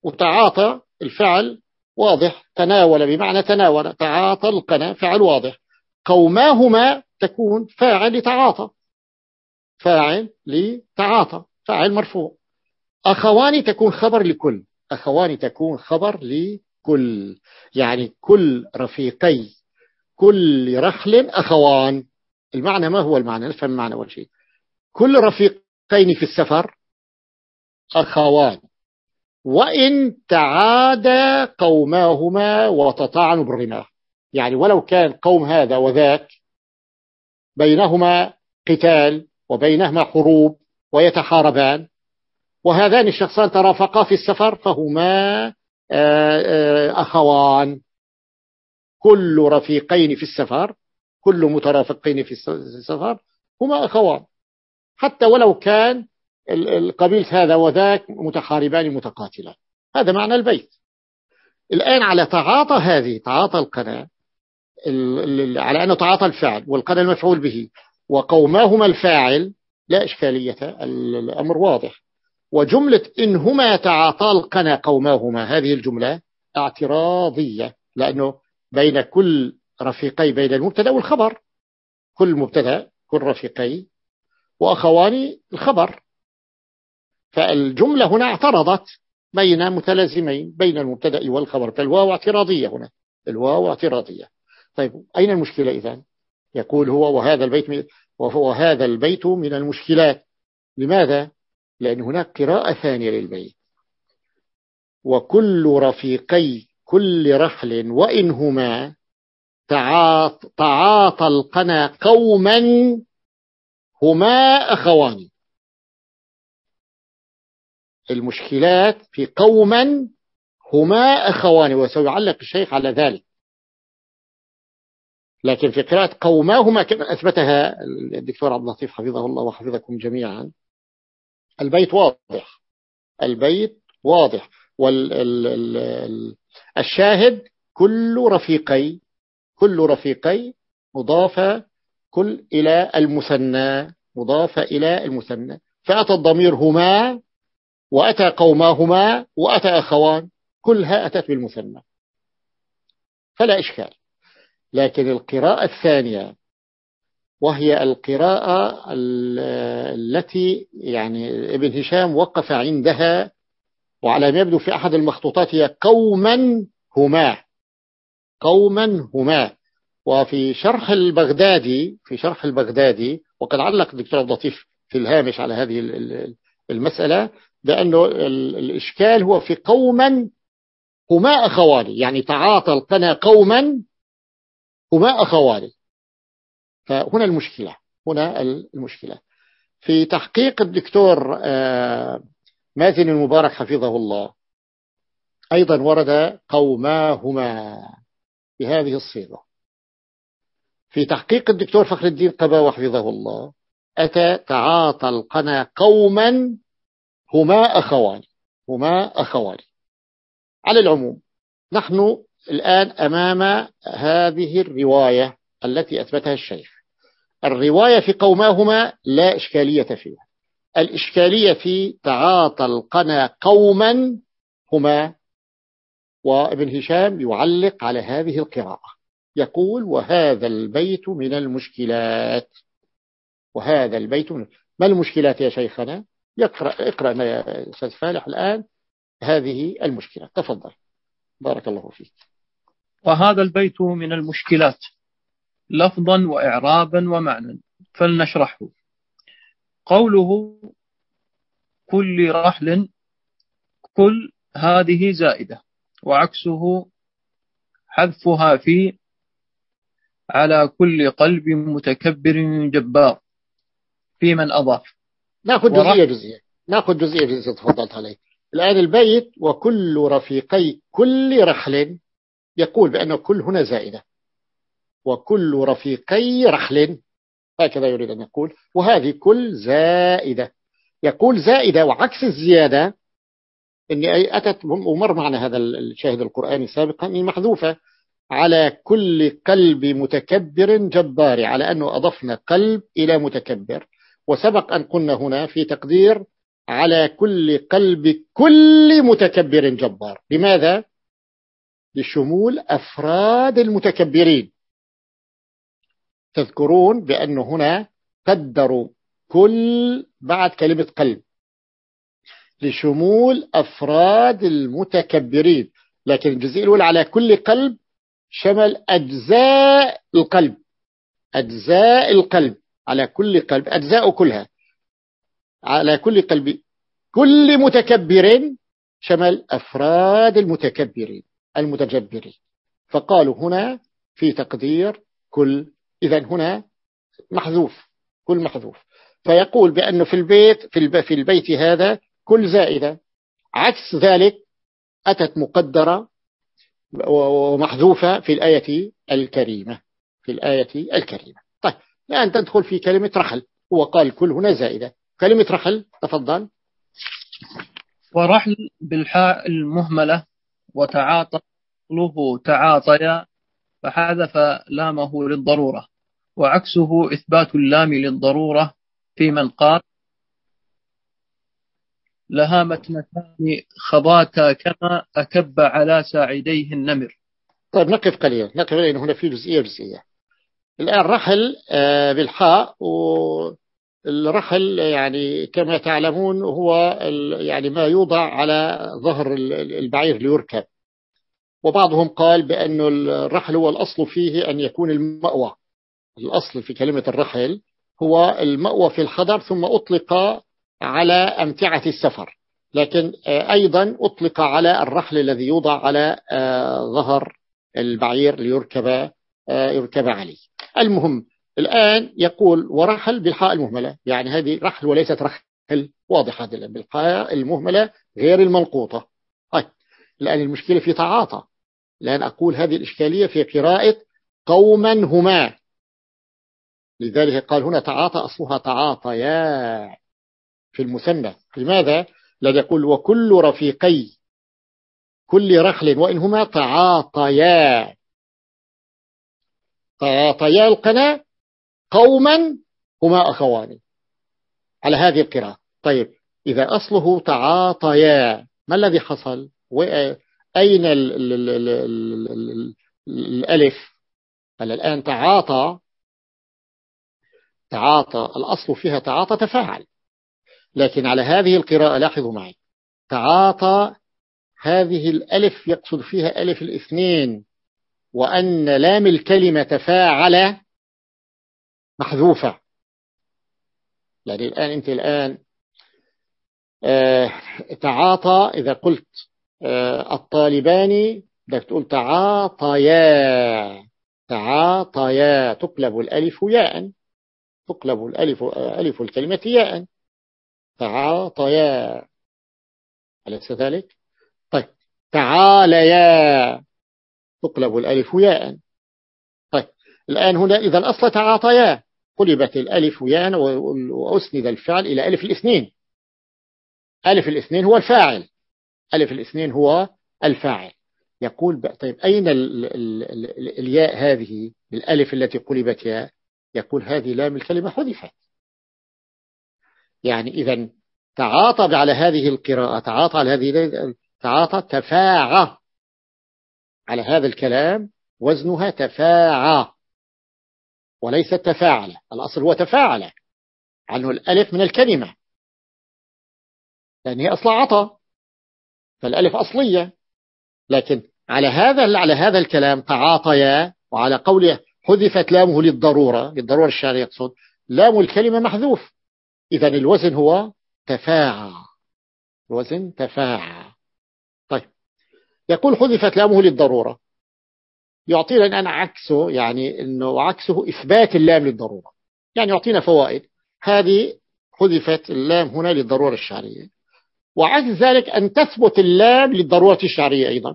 [SPEAKER 1] وتعاطى الفعل واضح، تناول بمعنى تناول، تعاطى القنا فعل واضح. قوماهما تكون فاعل لتعاطى، فاعل لتعاطى، فاعل مرفوع. أخوان تكون خبر لكل، أخوان تكون خبر لكل، يعني كل رفيقي كل رحل أخوان. المعنى ما هو المعنى؟ نفهم المعنى أول شيء. كل رفيقين في السفر أخوان، وإن تعادى قوماهما وتطاعنوا بالرماح، يعني ولو كان قوم هذا وذاك بينهما قتال وبينهما حروب ويتحاربان، وهذان الشخصان ترافقا في السفر فهما أخوان. كل رفيقين في السفر، كل مترافقين في السفر هما أخوان، حتى ولو كان القبيل هذا وذاك متحاربان متقاتلان. هذا معنى البيت. الآن على تعاطى هذه، تعاطى القنا على أنه تعاطى الفعل والقنا المفعول به وقوماهما الفاعل، لا إشكالية، الأمر واضح. وجملة إنهما تعاطى القنا قوماهما، هذه الجملة اعتراضية، لأنه بين كل رفيقي بين المبتدأ والخبر، كل مبتدأ كل رفيقي وأخواني الخبر، فالجملة هنا اعترضت بين متلازمين بين المبتدأ والخبر، فالواو اعتراضية هنا، الواو اعتراضية. طيب أين المشكلة إذن؟ يقول هو وهذا البيت وهذا البيت من المشكلات. لماذا؟ لأن هناك قراءة ثانية للبيت، وكل رفيقي كل رحل وإنهما تعاطى القنا قوما هما أخوان. المشكلات في قوما هما أخوان، وسيعلق الشيخ على ذلك. لكن في قراءة قوماهما كما أثبتها الدكتور عبد اللطيف حفظه الله وحفظكم جميعا، البيت واضح، البيت واضح. والشاهد كل رفيقي، كل رفيقي مضافة كل إلى المثنى، مضافة إلى المثنى، فأتى الضمير هما وأتى قوماهما وأتى أخوان، كلها أتت بالمثنى فلا إشكال. لكن القراءة الثانية وهي القراءة التي يعني ابن هشام وقف عندها، وعلى ما يبدو في أحد المخطوطات هي قوما هما، قوما هما. وفي شرح البغدادي، في شرح البغدادي وقد علق الدكتور عبد اللطيف في الهامش على هذه المسألة بأنه الإشكال هو في قوما هما أخوان، يعني تعاطى القنا قوما هما أخوان. فهنا المشكلة، هنا المشكلة في تحقيق الدكتور مازن المبارك حفظه الله. أيضا ورد قوماهما بهذه الصيغة. في تحقيق الدكتور فخر الدين قباوة حفظه الله أتى تعاطى القنا قوما هما أخوان، هما أخوان. على العموم نحن الآن أمام هذه الرواية التي أثبتها الشيخ. الرواية في قوماهما لا إشكالية فيها، الإشكالية في تعاطى القنا قوما هما. وابن هشام يعلق على هذه القراءة، يقول وهذا البيت من المشكلات، وهذا البيت من... ما المشكلات يا شيخنا؟ يقرأ اقرأ يا أستاذ فالح الآن هذه المشكلة، تفضل بارك الله فيك.
[SPEAKER 2] وهذا البيت من المشكلات لفظا وإعرابا ومعنى، فلنشرحه. قوله كل رحل، كل هذه زائدة، وعكسه حذفها في على كل قلب متكبر جبار في من أضاف.
[SPEAKER 1] نأخذ جزئية جزئية، نأخذ جزئية جزئية تفضلت عليه. الآن البيت وكل رفيقي كل رحل، يقول بأن كل هنا زائدة، وكل رفيقي رحل، هكذا يريد أن يقول، وهذه كل زائدة. يقول زائدة وعكس الزيادة إني أتت ومر معنا هذا الشاهد القرآني سابقا إني محذوفة على كل قلب متكبر جبار، على أنه أضفنا قلب إلى متكبر. وسبق أن قلنا هنا في تقدير على كل قلب كل متكبر جبار. لماذا؟ لشمول أفراد المتكبرين. تذكرون بأن هنا قدروا كل بعد كلمة قلب لشمول أفراد المتكبرين، لكن الجزئية الأولى على كل قلب شمل أجزاء القلب، أجزاء القلب على كل قلب، أجزاء كلها على كل قلب كل متكبر شمل أفراد المتكبرين المتجبرين. فقالوا هنا في تقدير كل، إذن هنا محذوف، كل محذوف. فيقول بأنه في البيت في, في البيت هذا كل زائدة، عكس ذلك أتت مقدرة ومحذوفة في الآية الكريمة، في الآية الكريمة. طيب الآن تدخل في كلمة رحل، هو قال كل هنا زائدة. كلمة رحل تفضل.
[SPEAKER 2] ورحل بالحاء المهملة وتعاطى له تعاطيا فحذف لامه للضرورة، وعكسه إثبات اللام للضرورة في من قال لها متنتان خضاتا كما أكب على ساعديه النمر.
[SPEAKER 1] طيب نقف قليلا، نقف قليلا، هنا في جزئية جزئية. الآن رحل بالحاء، والرحل يعني كما تعلمون هو يعني ما يوضع على ظهر البعير ليركب، وبعضهم قال بأن الرحل هو الأصل فيه أن يكون المأوى، الأصل في كلمة الرحل هو المأوى في الحضر، ثم أطلق على أمتعة السفر، لكن أيضا أطلق على الرحل الذي يوضع على ظهر البعير ليركب يركب عليه. المهم الآن يقول ورحل بالحاء المهملة، يعني هذه رحل وليست رحل، واضحة بالحاء المهملة غير المنقوطة. طيب الآن المشكلة في تعاطى. الآن أقول هذه الإشكالية في قراءة قوما هما، لذلك قال هنا تعاطى، أصلها تعاطيا في المثنى. لماذا؟ لأن يقول وكل رفيقي كل رحل وإنهما تعاطيا، تعاطيا القنا قوما هما أخوان على هذه القراءة. طيب إذا أصله تعاطيا ما الذي حصل؟ أين ال ال ال ال ال ال الألف؟ هل الآن تعاطى، تعاطى الأصل فيها تعاطى تفاعل، لكن على هذه القراءة لاحظوا معي تعاطى هذه الألف يقصد فيها ألف الاثنين، وأن لام الكلمة تفاعل محذوفة. يعني الآن أنت الآن آه تعاطى، إذا قلت آه الطالبان بدك تقول تعاطيا، تعاطيا تقلب الألف ياء، تقلب الألف ألف الكلمة ياء، تعاطيا، أليس ذلك؟ طيب تعاليا تقلب الألف ياء. طيب الآن هنا إذا الأصل تعاطيا قلبت الألف ياء وأسند الفعل إلى ألف الاثنين، ألف الاثنين هو الفاعل، ألف الاثنين هو الفاعل. يقول طيب أين ال ال ال الياء هذه الألف التي قلبت ياء؟ يقول هذه لام الكلمة حذفت. يعني إذا تعاطى على هذه القراءة، تعاطى على هذه، تعاطى تفاعى على هذا الكلام، وزنها تفاعى وليس تفاعل. الأصل هو تفاعل عنه الألف من الكلمة، لأن هي أصل عطى، فالألف أصلية، لكن على هذا على هذا الكلام تعاطيا، وعلى قوله حذفت لامه للضرورة، للضرورة الشعرية يقصد لام الكلمة محذوف، إذا الوزن هو تفاعى، الوزن تفاعى. طيب يقول حذفت لامه للضرورة، يعطينا الآن عكسه، يعني أنه عكسه إثبات اللام للضرورة، يعني يعطينا فوائد. هذه حذفت اللام هنا للضرورة الشعرية، وعكس ذلك أن تثبت اللام للضرورة الشعرية أيضا.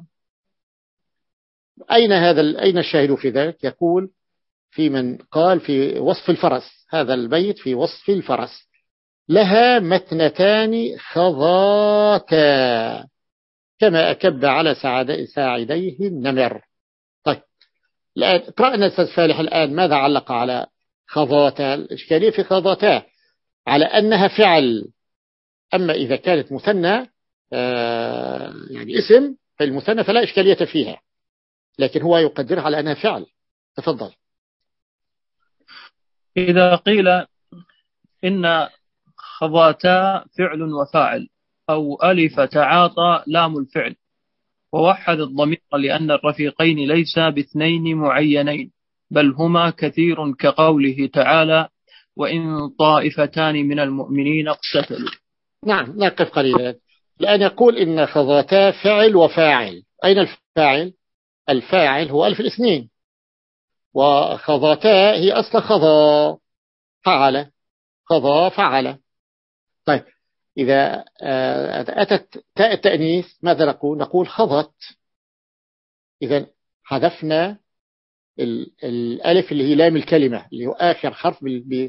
[SPEAKER 1] أين هذا أين الشاهد في ذلك؟ يقول في من قال في وصف الفرس، هذا البيت في وصف الفرس، لها متنتان خضاتا كما أكب على ساعديه النمر. طيب الآن قرأنا أستاذ فالح الآن ماذا علق على خضاتا؟ الإشكالية في خضاتا على أنها فعل، أما إذا كانت مثنى يعني اسم فالمثنى فلا إشكالية فيها، لكن هو يقدرها على أنها فعل. تفضل.
[SPEAKER 2] إذا قيل إن خضاتا فعل وفاعل، أو ألف تعاطى لام الفعل، ووحد الضمير لأن الرفيقين ليس باثنين معينين بل هما كثير، كقوله تعالى: وإن طائفتان من المؤمنين اقتتلوا.
[SPEAKER 1] نعم، نقف قليلا. لأن يقول إن خضاتا فعل وفاعل. أين الفاعل؟ الفاعل هو ألف الاثنين، وخضاتا هي أصل خضا فعل، خضا فعل. طيب إذا أتت تاء التأنيث ماذا نقول؟ نقول خضت. إذا حذفنا الألف اللي هي لام الكلمة اللي هو آخر حرف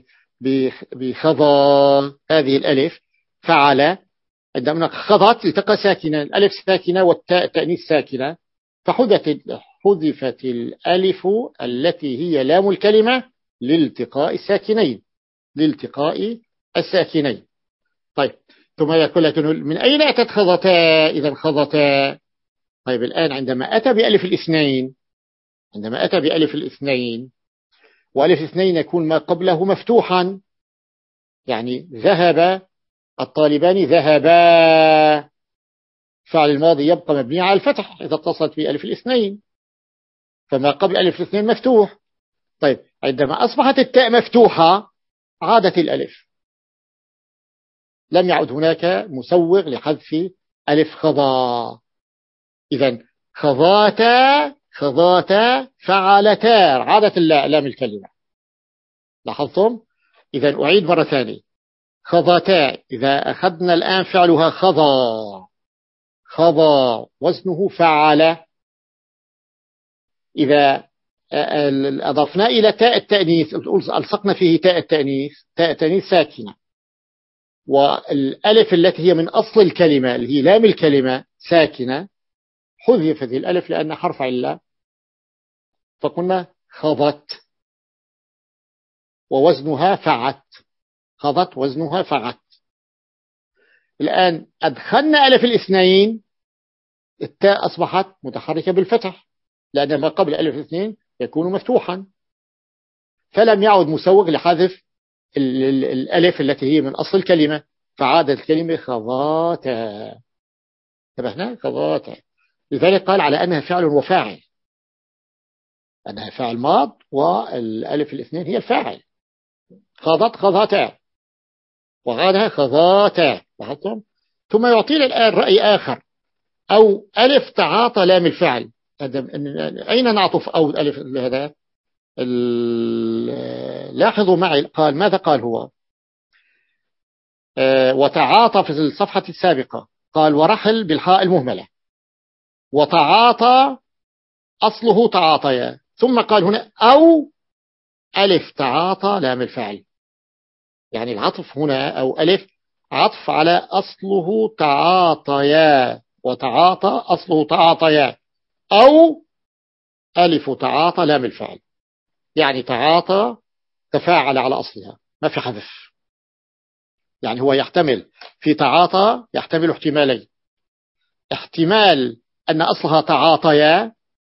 [SPEAKER 1] بخضا، هذه الألف فعل. عندما خضت التقى ساكنة، الألف ساكنة والتاء التأنيث ساكنة، فحذفت حذفت الألف التي هي لام الكلمة لالتقاء الساكنين، لالتقاء الساكنين. طيب ثم يقول لك من أين أتت خضتا؟ إذا خضتا. طيب الآن عندما أتى بألف الاثنين، عندما أتى بألف الاثنين، وألف الاثنين يكون ما قبله مفتوحا، يعني ذهب الطالبان ذهبا، فعل الماضي يبقى مبني على الفتح إذا اتصلت بألف الاثنين، فما قبل ألف الاثنين مفتوح. طيب عندما أصبحت التاء مفتوحة عادت الألف، لم يعد هناك مسوغ لحذف ألف خضا. إذن خضاتا خضاتا فعلتا، عادت لام الكلمة. لاحظتم؟ إذن أعيد مرة ثانية. خضاتا إذا أخذنا الآن فعلها خضا، خضا وزنه فعل. إذا أضفنا إلى تاء التأنيث، ألصقنا فيه تاء التأنيث، تاء التأنيث ساكنة، والألف التي هي من أصل الكلمة اللي هي لام الكلمة ساكنة، حذفت هذه الألف لأن حرف علة، فقلنا خضت ووزنها فعت، خضت وزنها فعت. الآن أدخلنا ألف الاثنين، التاء أصبحت متحركة بالفتح لأن ما قبل ألف الاثنين يكون مفتوحا، فلم يعد مسوغ لحذف الألف التي هي من أصل الكلمة، فعادت الكلمة خضاتا. انتبهنا؟ خضاتا. لذلك قال على أنها فعل وفاعل، أنها فعل ماض والألف الاثنين هي الفاعل. خضت خضاتا وغادها خضاتا. لاحظتم؟ ثم يعطينا الآن رأي آخر، أو ألف تعاطى لام الفعل. أين نعطف أو ألف هذا؟ لاحظوا معي، قال ماذا قال هو؟ آه وتعاطى في الصفحة السابقة قال ورحل بالحاء المهملة، وتعاطى أصله تعاطيا، ثم قال هنا أو ألف تعاطى لام الفعل. يعني العطف هنا أو ألف عطف على أصله تعاطيا، وتعاطى أصله تعاطيا، أو ألف تعاطى لام الفعل، يعني تعاطى تفاعل على أصلها، ما في حذف. يعني هو يحتمل في تعاطى، يحتمل احتمالين: احتمال أن أصلها تعاطيا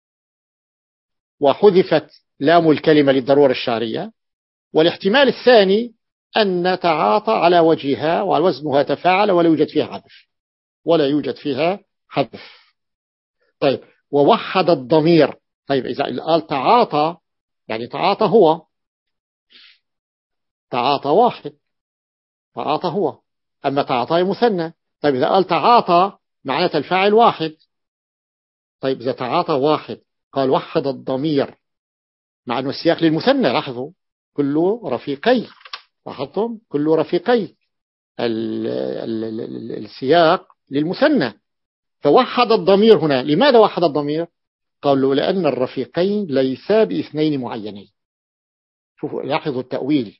[SPEAKER 1] وحذفت لام الكلمة للضرورة الشعرية، والاحتمال الثاني أن تعاطى على وجهها وعلى وزنها تفاعل ولا يوجد فيها حذف، ولا يوجد فيها حذف. طيب ووحد الضمير. طيب إذا قال تعاطى يعني تعاطى هو، تعاطى واحد، تعاطى هو، أما تعاطى مثنى. طيب إذا قال تعاطى معناته الفاعل واحد. طيب إذا تعاطى واحد قال وحد الضمير، مع أنه السياق للمثنى، لاحظوا كله رفيقي، لاحظتم كله رفيقي، ال ال ال السياق للمثنى، فوحد الضمير هنا. لماذا وحد الضمير؟ قالوا لأن الرفيقين ليسا باثنين معينين. شوفوا لاحظوا التأويل،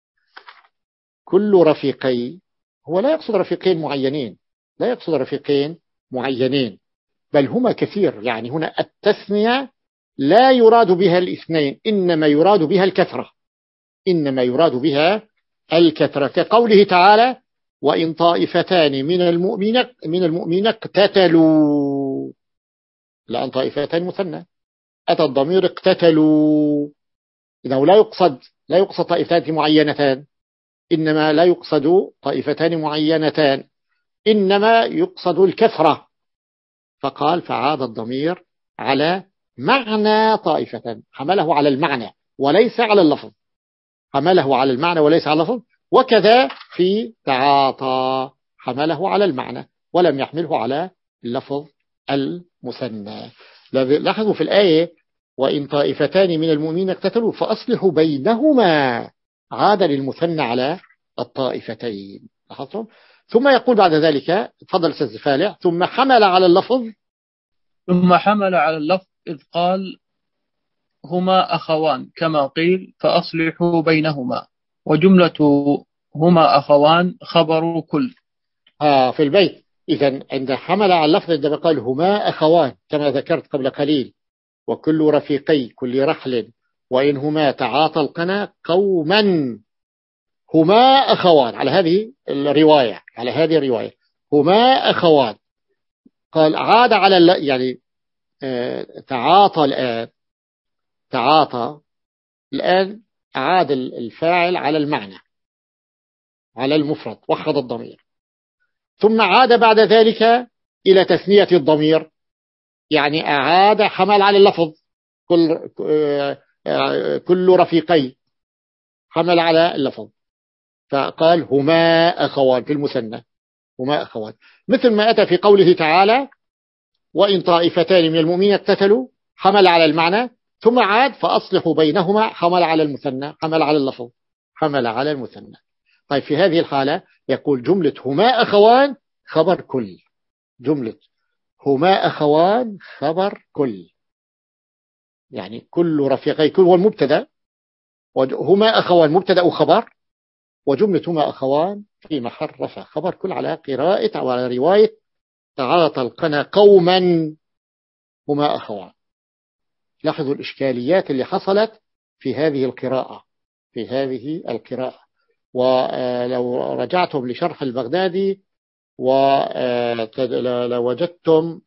[SPEAKER 1] كل رفيقي هو لا يقصد رفيقين معينين، لا يقصد رفيقين معينين، بل هما كثير. يعني هنا التثنية لا يراد بها الاثنين، إنما يراد بها الكثرة، إنما يراد بها الكثرة، كقوله تعالى وإن طائفتان من المؤمنين من المؤمنين اقتتلوا، لأن طائفتان مثنى، أتى الضمير اقتتلوا، إنه لا يقصد لا يقصد طائفتان معينتان، إنما لا يقصد طائفتان معينتان، إنما يقصد الكثرة، فقال فعاد الضمير على معنى طائفة، حمله على المعنى وليس على اللفظ، حمله على المعنى وليس على اللفظ. وكذا في تعاطى حمله على المعنى ولم يحمله على اللفظ المثنى. لاحظوا في الآية وإن طائفتان من المؤمنين اقتتلوا فأصلحوا بينهما، عاد للمثنى على الطائفتين. لاحظتم؟ ثم يقول بعد ذلك، تفضل أستاذ فالح، ثم حمل على اللفظ
[SPEAKER 2] ثم حمل على اللفظ إذ قال هما أخوان كما قيل فأصلحوا بينهما، وجملة هما أخوان خبر كل.
[SPEAKER 1] آه في البيت. إذن عند حمل على اللفظ عندما قال هما أخوان كما ذكرت قبل قليل، وكل رفيقي كل رحل وإن هما تعاطى القنا قوما، هما أخوان على هذه الرواية، على هذه الرواية هما أخوان. قال عاد على يعني آه تعاطى الآن، تعاطى الآن أعاد الفاعل على المعنى على المفرد وحد الضمير، ثم عاد بعد ذلك إلى تثنية الضمير، يعني أعاد حمل على اللفظ كل كل رفيقي حمل على اللفظ، فقال هما أخوان في المثنى، هما أخوان، مثل ما أتى في قوله تعالى وإن طائفتان من المؤمنين اقتتلوا، حمل على المعنى، ثم عاد فأصلحوا بينهما، حمل على المثنى، حمل على اللفظ، حمل على المثنى. طيب في هذه الحالة يقول جملة هما أخوان خبر كل، جملة هما أخوان خبر كل، يعني كل رفيقي، كل هو المبتدا، هما أخوان مبتدا وخبر، وجملة هما أخوان في محل رفع خبر كل على قراءة أو على رواية تعاطى القنا قوما هما أخوان. لاحظوا الإشكاليات اللي حصلت في هذه القراءة، في هذه القراءة. ولو رجعتم لشرح البغدادي ولوجدتم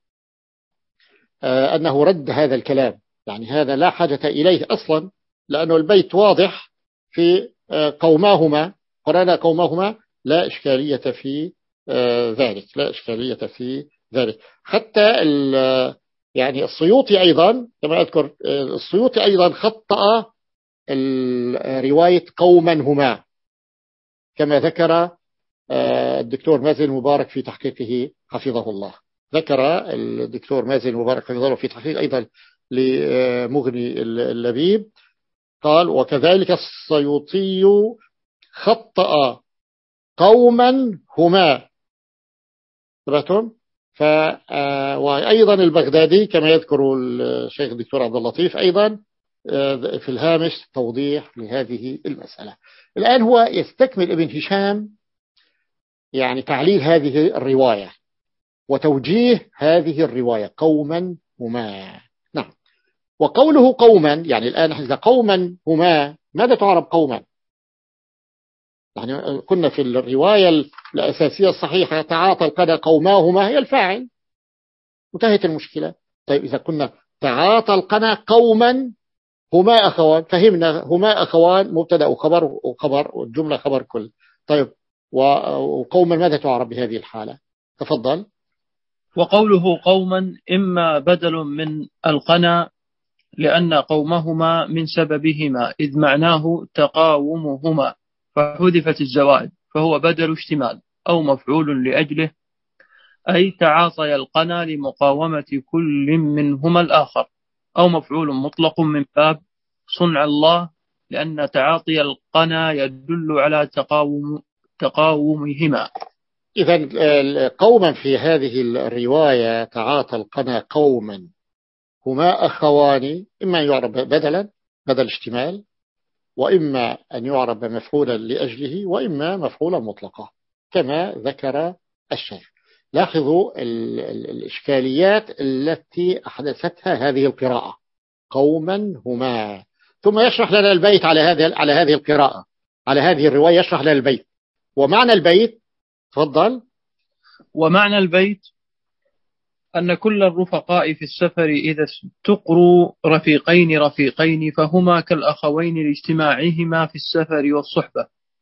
[SPEAKER 1] أنه رد هذا الكلام، يعني هذا لا حاجة إليه أصلا، لأنه البيت واضح في قوماهما، قرانا قوماهما، لا إشكالية في ذلك، لا إشكالية في ذلك. حتى يعني السيوطي أيضا كما أذكر، السيوطي أيضا خطأ رواية قوما هما كما ذكر الدكتور مازن المبارك في تحقيقه حفظه الله، ذكر الدكتور مازن المبارك حفظه الله في تحقيق أيضا لمغني اللبيب، قال وكذلك السيوطي خطأ قوما هما، تبعتم؟ ف وأيضا البغدادي كما يذكر الشيخ الدكتور عبد اللطيف أيضا في الهامش توضيح لهذه المسألة. الآن هو يستكمل ابن هشام يعني تعليل هذه الرواية وتوجيه هذه الرواية قوما هما. نعم. وقوله قوما يعني الآن إذا قوما هما ماذا تعرب قوما؟ يعني كنا في الرواية الأساسية الصحيحة تعاطى القنا قوماهما هي الفاعل، انتهت المشكلة. طيب إذا كنا تعاطى القنا قوما هما أخوان، فهمنا هما أخوان مبتدأ وخبر وخبر والجملة خبر كل. طيب وقوما ماذا تعرب بهذه الحالة؟ تفضل.
[SPEAKER 2] وقوله قوما إما بدل من القنا لأن قومهما من سببهما، إذ معناه تقاومهما فحذفت الزوائد فهو بدل اشتمال، أو مفعول لأجله، أي تعاطي القنا لمقاومة كل منهما الآخر، أو مفعول مطلق من باب صنع الله، لأن تعاطي القنا يدل على تقاوم تقاومهما.
[SPEAKER 1] إذن قوما في هذه الرواية تعاطى القنا قوما هما أخوان، إما يعرب بدلا بدل اشتمال، وإما أن يعرب مفعولا لأجله، وإما مفعولا مطلقا كما ذكر الشيخ. لاحظوا ال ال الإشكاليات التي أحدثتها هذه القراءة قوما هما، ثم يشرح لنا البيت على هذه على هذه القراءة، على هذه الرواية يشرح لنا البيت، ومعنى البيت تفضل.
[SPEAKER 2] ومعنى البيت أن كل الرفقاء في السفر إذا استقروا رفيقين رفيقين فهما كالأخوين لاجتماعهما في السفر والصحبة،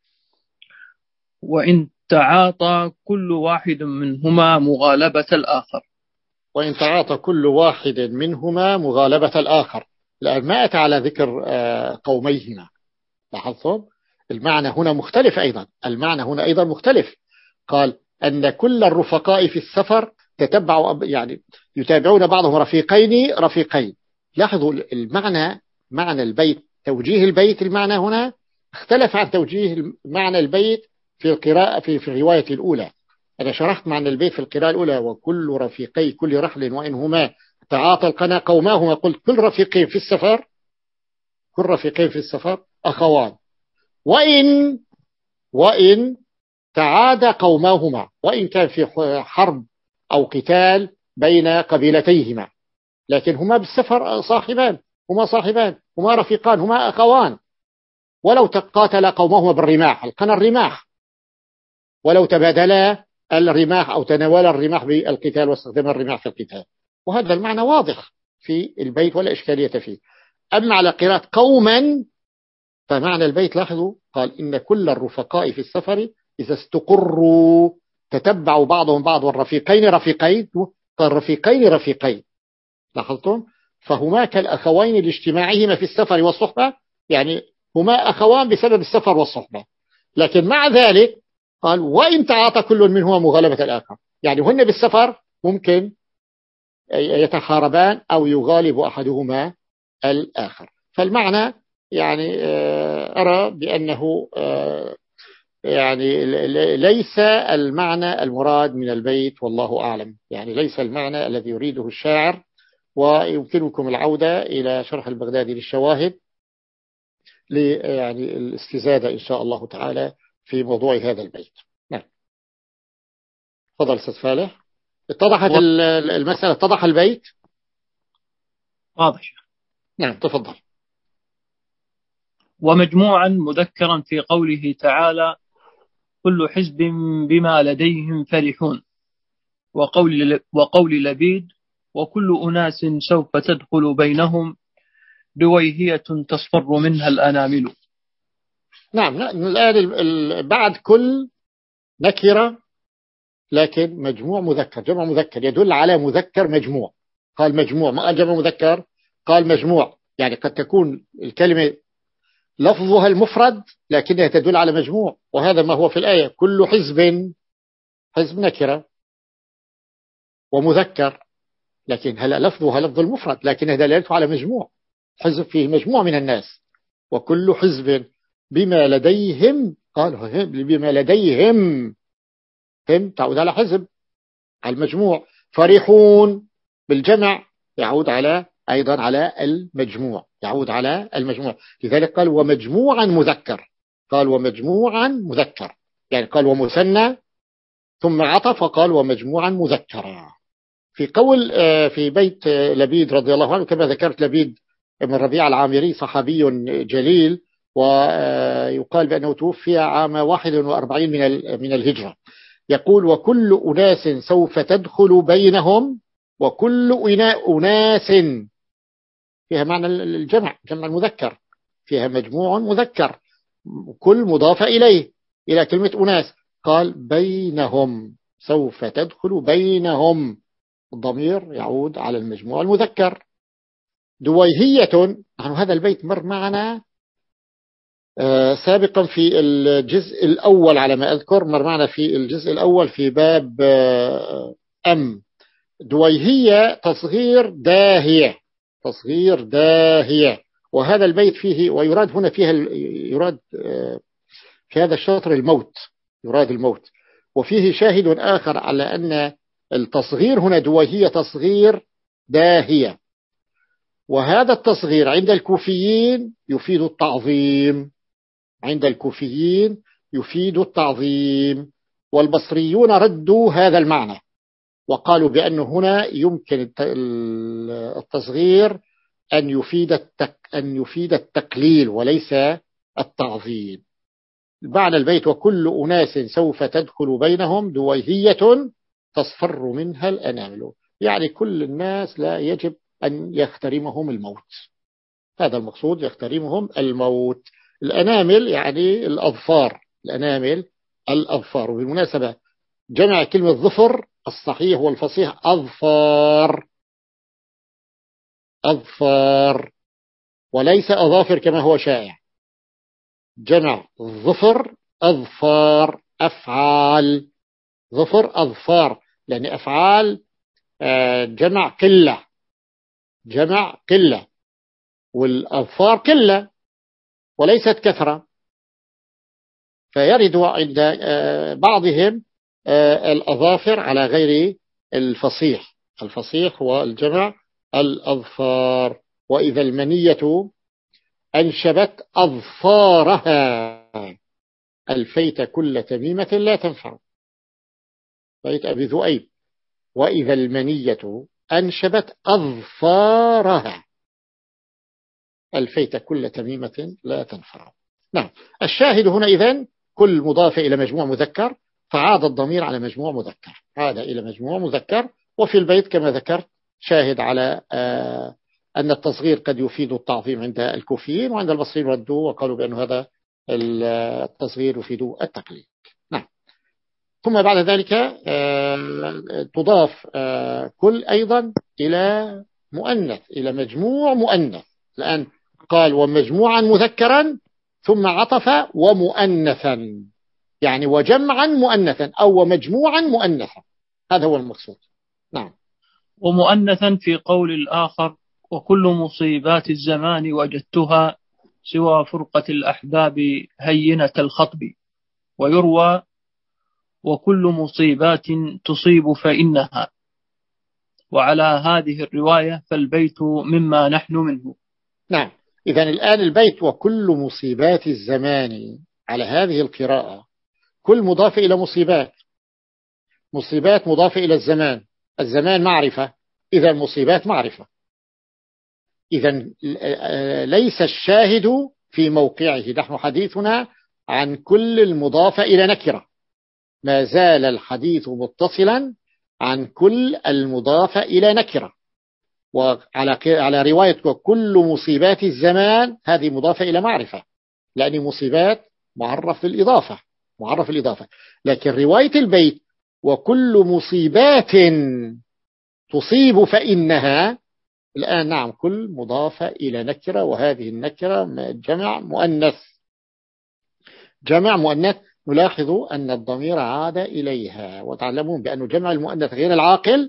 [SPEAKER 2] وإن تعاطى كل واحد منهما مغالبة الآخر.
[SPEAKER 1] وإن تعاطى كل واحد منهما مغالبة الآخر، لأن ما أتى على ذكر قوميهما. لاحظتم المعنى هنا مختلف أيضا، المعنى هنا أيضا مختلف. قال أن كل الرفقاء في السفر تتبعوا، يعني يتابعون بعضهم رفيقين رفيقين. لاحظوا المعنى، معنى البيت، توجيه البيت، المعنى هنا اختلف عن توجيه معنى البيت في القراءة في, في الرواية الأولى. أنا شرحت معنى البيت في القراءة الأولى: وكل رفيقي كل رحل وإنهما تعاطى القنا قوماهما. قلت كل رفيقين في السفر، كل رفيقين في السفر أخوان، وإن وإن تعادى قوماهما، وإن كان في حرب أو قتال بين قبيلتيهما، لكن هما بالسفر صاحبان، هما صاحبان، هما رفيقان، هما أخوان. ولو تقاتل قومهما بالرماح، القنا الرماح، ولو تبادلا الرماح أو تناول الرماح بالقتال واستخدم الرماح في القتال. وهذا المعنى واضح في البيت ولا إشكالية فيه. أما على قراءة قوما فمعنى البيت، لاحظوا، قال إن كل الرفقاء في السفر إذا استقروا تتبعوا بعضهم بعض، والرفيقين رفيقين، قال رفيقين رفيقين. لاحظتم؟ فهما كالأخوين لاجتماعهما في السفر والصحبة، يعني هما أخوان بسبب السفر والصحبة. لكن مع ذلك قال وإن تعاطى كل منهما مغالبة الآخر، يعني هن بالسفر ممكن يتحاربان أو يغالب أحدهما الآخر. فالمعنى يعني أرى بأنه يعني ليس المعنى المراد من البيت، والله أعلم. يعني ليس المعنى الذي يريده الشاعر. ويمكنكم العودة إلى شرح البغدادي للشواهد يعني الاستزادة إن شاء الله تعالى في موضوع هذا البيت. نعم. تفضل أستاذ فالح. اتضحت المسألة، اتضح البيت؟
[SPEAKER 2] واضح.
[SPEAKER 1] نعم تفضل.
[SPEAKER 2] ومجموعا مذكرا في قوله تعالى كل حزب بما لديهم فرحون، وقول, وقول لبيد وكل أناس سوف تدخل بينهم دويهية تصفر منها الأنامل.
[SPEAKER 1] نعم. الآن بعد كل نكرة لكن مجموع مذكر، جمع مذكر يدل على مذكر مجموع. قال مجموع، ما قال جمع مذكر، قال مجموع. يعني قد تكون الكلمة لفظها المفرد لكنها تدل على مجموع، وهذا ما هو في الآية. كل حزب، حزب نكرة ومذكر، لكن هلا لفظها لفظ المفرد لكنها دلالته على مجموع. حزب فيه مجموع من الناس. وكل حزب بما لديهم، قال بما لديهم، هم تعود على حزب، على المجموع. فرحون بالجمع يعود على أيضا على المجموع، يعود على المجموع. لذلك قال ومجموعا مذكر، قال ومجموعا مذكر، يعني قال ومثنى ثم عطف قال ومجموعا مذكرا. في قول في بيت لبيد رضي الله عنه، كما ذكرت لبيد بن ربيعة العامري صحابي جليل، ويقال بأنه توفي عام واحد وأربعين من من الهجرة. يقول وكل أناس سوف تدخل بينهم، وكل أناس فيها معنى الجمع، جمع المذكر، فيها مجموع مذكر، كل مضاف إليه إلى كلمة أناس. قال بينهم، سوف تدخل بينهم، الضمير يعود على المجموع المذكر. دويهية، نحن هذا البيت مر معنا سابقا في الجزء الأول على ما أذكر، مر معنا في الجزء الأول في باب أم. دويهية تصغير داهية، تصغير داهية. وهذا البيت فيه، ويراد هنا فيها، يراد في هذا الشطر الموت، يراد الموت. وفيه شاهد آخر على أن التصغير هنا دويهية تصغير داهية، وهذا التصغير عند الكوفيين يفيد التعظيم، عند الكوفيين يفيد التعظيم. والبصريون ردوا هذا المعنى وقالوا بأنه هنا يمكن التصغير أن يفيد التك أن يفيد التقليل وليس التعظيم. معنى البيت وكل أناس سوف تدخل بينهم دويهية تصفر منها الأنامل، يعني كل الناس لا يجب أن يخترمهم الموت، هذا المقصود، يخترمهم الموت. الأنامل يعني الأظفار، الأنامل الأظفار. وبالمناسبة جمع كلمة ظفر الصحيح والفصيح أظفار، أظفار وليس أظافر كما هو شائع. جمع ظفر أظفار، أفعال، ظفر أظفار، لأن أفعال جمع قلة، جمع قلة، والأظفار قلة وليست كثرة، فيرد عند بعضهم الأظافر على غير الفصيح. الفصيح هو الجمع الأظفار. وإذا المنية أنشبت أظفارها الفيت كل تميمة لا تنفع، بيت أبي ذؤيب. وإذا المنية أنشبت أظفارها الفيت كل تميمة لا تنفع. نعم، الشاهد هنا إذن كل مضاف إلى مجموع مذكر، فعاد الضمير على مجموع مذكر، عاد إلى مجموع مذكر. وفي البيت كما ذكرت شاهد على آه أن التصغير قد يفيد التعظيم عند الكوفيين، وعند البصريين ردوا وقالوا بأن هذا التصغير يفيد التقليد. نعم. ثم بعد ذلك آه تضاف آه كل أيضا إلى مؤنث، إلى مجموع مؤنث. الآن قال ومجموعا مذكرا ثم عطف ومؤنثا، يعني وجمعا مؤنثا أو ومجموعا مؤنثا، هذا هو المقصود. نعم.
[SPEAKER 2] ومؤنثا في قول الآخر وكل مصيبات الزمان وجدتها سوى فرقة الأحباب هينة الخطب، ويروى وكل مصيبات تصيب فإنها. وعلى هذه الرواية فالبيت مما نحن منه.
[SPEAKER 1] نعم. إذن الآن البيت وكل مصيبات الزمان على هذه القراءة، كل مضاف إلى مصيبات، مصيبات مضاف إلى الزمان، الزمان معرفة، إذا المصيبات معرفة. إذن ليس الشاهد في موقعه، نحن حديثنا عن كل المضاف إلى نكرة، ما زال الحديث متصلا عن كل المضاف إلى نكرة. وعلى على رواية كل مصيبات الزمان هذه مضافة إلى معرفة، لأن مصيبات معرف بالإضافة، معرف الإضافة. لكن رواية البيت وكل مصيبات تصيب فإنها، الآن نعم كل مضافة إلى نكرة، وهذه النكرة جمع مؤنث، جمع مؤنث. نلاحظ أن الضمير عاد إليها، وتعلمون بأن جمع المؤنث غير العاقل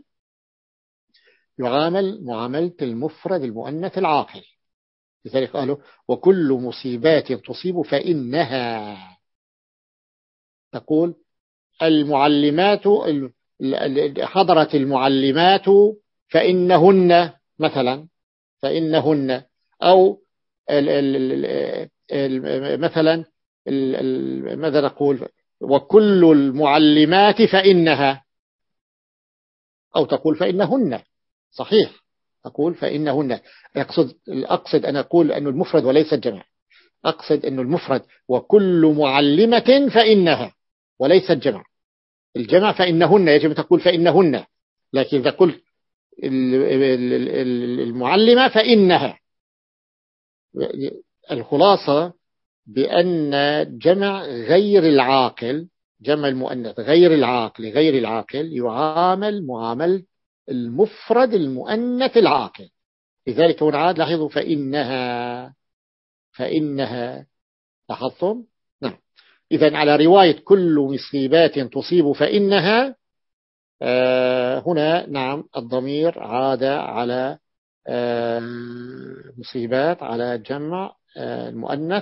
[SPEAKER 1] يعامل معاملة المفرد المؤنث العاقل، لذلك قالوا وكل مصيبات تصيب فإنها. تقول المعلمات، حضرت المعلمات فإنهن مثلا، فإنهن، أو مثلا ماذا نقول وكل المعلمات فإنها، أو تقول فإنهن، صحيح أقول فإنهن. أقصد, أقصد أن أقول أن المفرد وليس الجمع، أقصد أن المفرد وكل معلمة فإنها وليس الجمع. الجمع فإنهن يجب تقول فإنهن، لكن إذا قلت المعلمة فإنها. الخلاصة بأن جمع غير العاقل، جمع المؤنث غير العاقل غير العاقل يعامل معامل المفرد المؤنث العاقل، لذلك هنا عاد لاحظوا فإنها، فإنها، لاحظتم؟ نعم. إذن على رواية كل مصيبات تصيب فإنها، آه هنا نعم الضمير عاد على آه مصيبات، على جمع آه المؤنث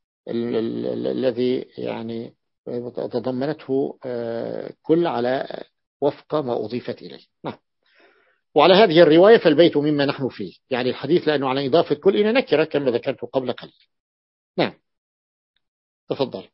[SPEAKER 1] الذي يعني تضمنته آه كل على وفق ما أضيفت إليه. نعم. وعلى هذه الرواية فالبيت مما نحن فيه، يعني الحديث لأنه على إضافة كل إلى نكرة كما ذكرت قبل قليل. نعم تفضل.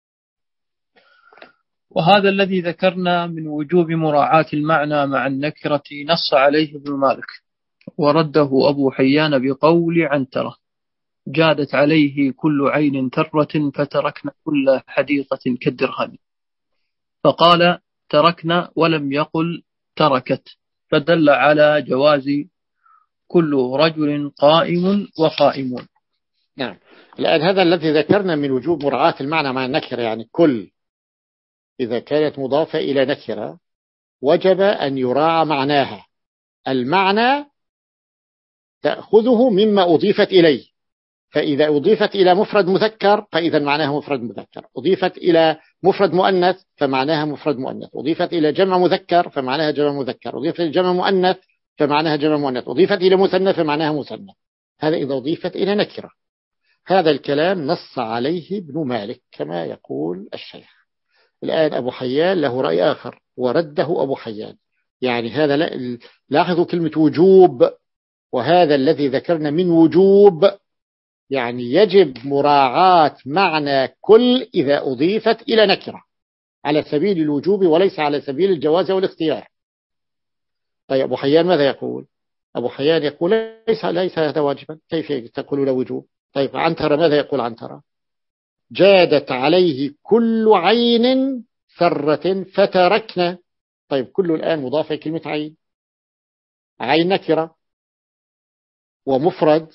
[SPEAKER 2] وهذا الذي ذكرنا من وجوب مراعاة المعنى مع النكرة نص عليه ابن مالك، ورده أبو حيان بقول عنترة. جادت عليه كل عين ترة فتركنا كل حديقة كالدرهم. فقال تركنا ولم يقل تركت، فدل على جواز كل رجل قائم وقائمون.
[SPEAKER 1] نعم. الآن هذا الذي ذكرنا من وجوب مراعاة المعنى مع النكرة، يعني كل إذا كانت مضافة إلى نكرة وجب أن يراعى معناها. المعنى تأخذه مما أضيفت إليه، فإذا أضيفت إلى مفرد مذكر فإذا معناها مفرد مذكر، أضيفت إلى مفرد مؤنث فمعناها مفرد مؤنث، أضيفت إلى جمع مذكر فمعناها جمع مذكر، أضيفت إلى جمع مؤنث فمعناها جمع مؤنث، أضيفت إلى مثنى فمعناها مثنى. هذا إذا أضيفت إلى نكرة. هذا الكلام نص عليه ابن مالك كما يقول الشيخ. الآن أبو حيان له رأي آخر ورده أبو حيان. يعني هذا لا... لاحظوا كلمة وجوب، وهذا الذي ذكرنا من وجوب، يعني يجب مراعاة معنى كل إذا أضيفت إلى نكرة على سبيل الوجوب وليس على سبيل الجواز والاختيار. طيب أبو حيان ماذا يقول؟ أبو حيان يقول ليس, ليس هذا واجبا، كيف تقولون وجوب؟ طيب عنترة ماذا يقول عنترة؟ جادت عليه كل عين ثرة فتركنا. طيب كل الآن مضافة كلمة عين، عين نكرة ومفرد،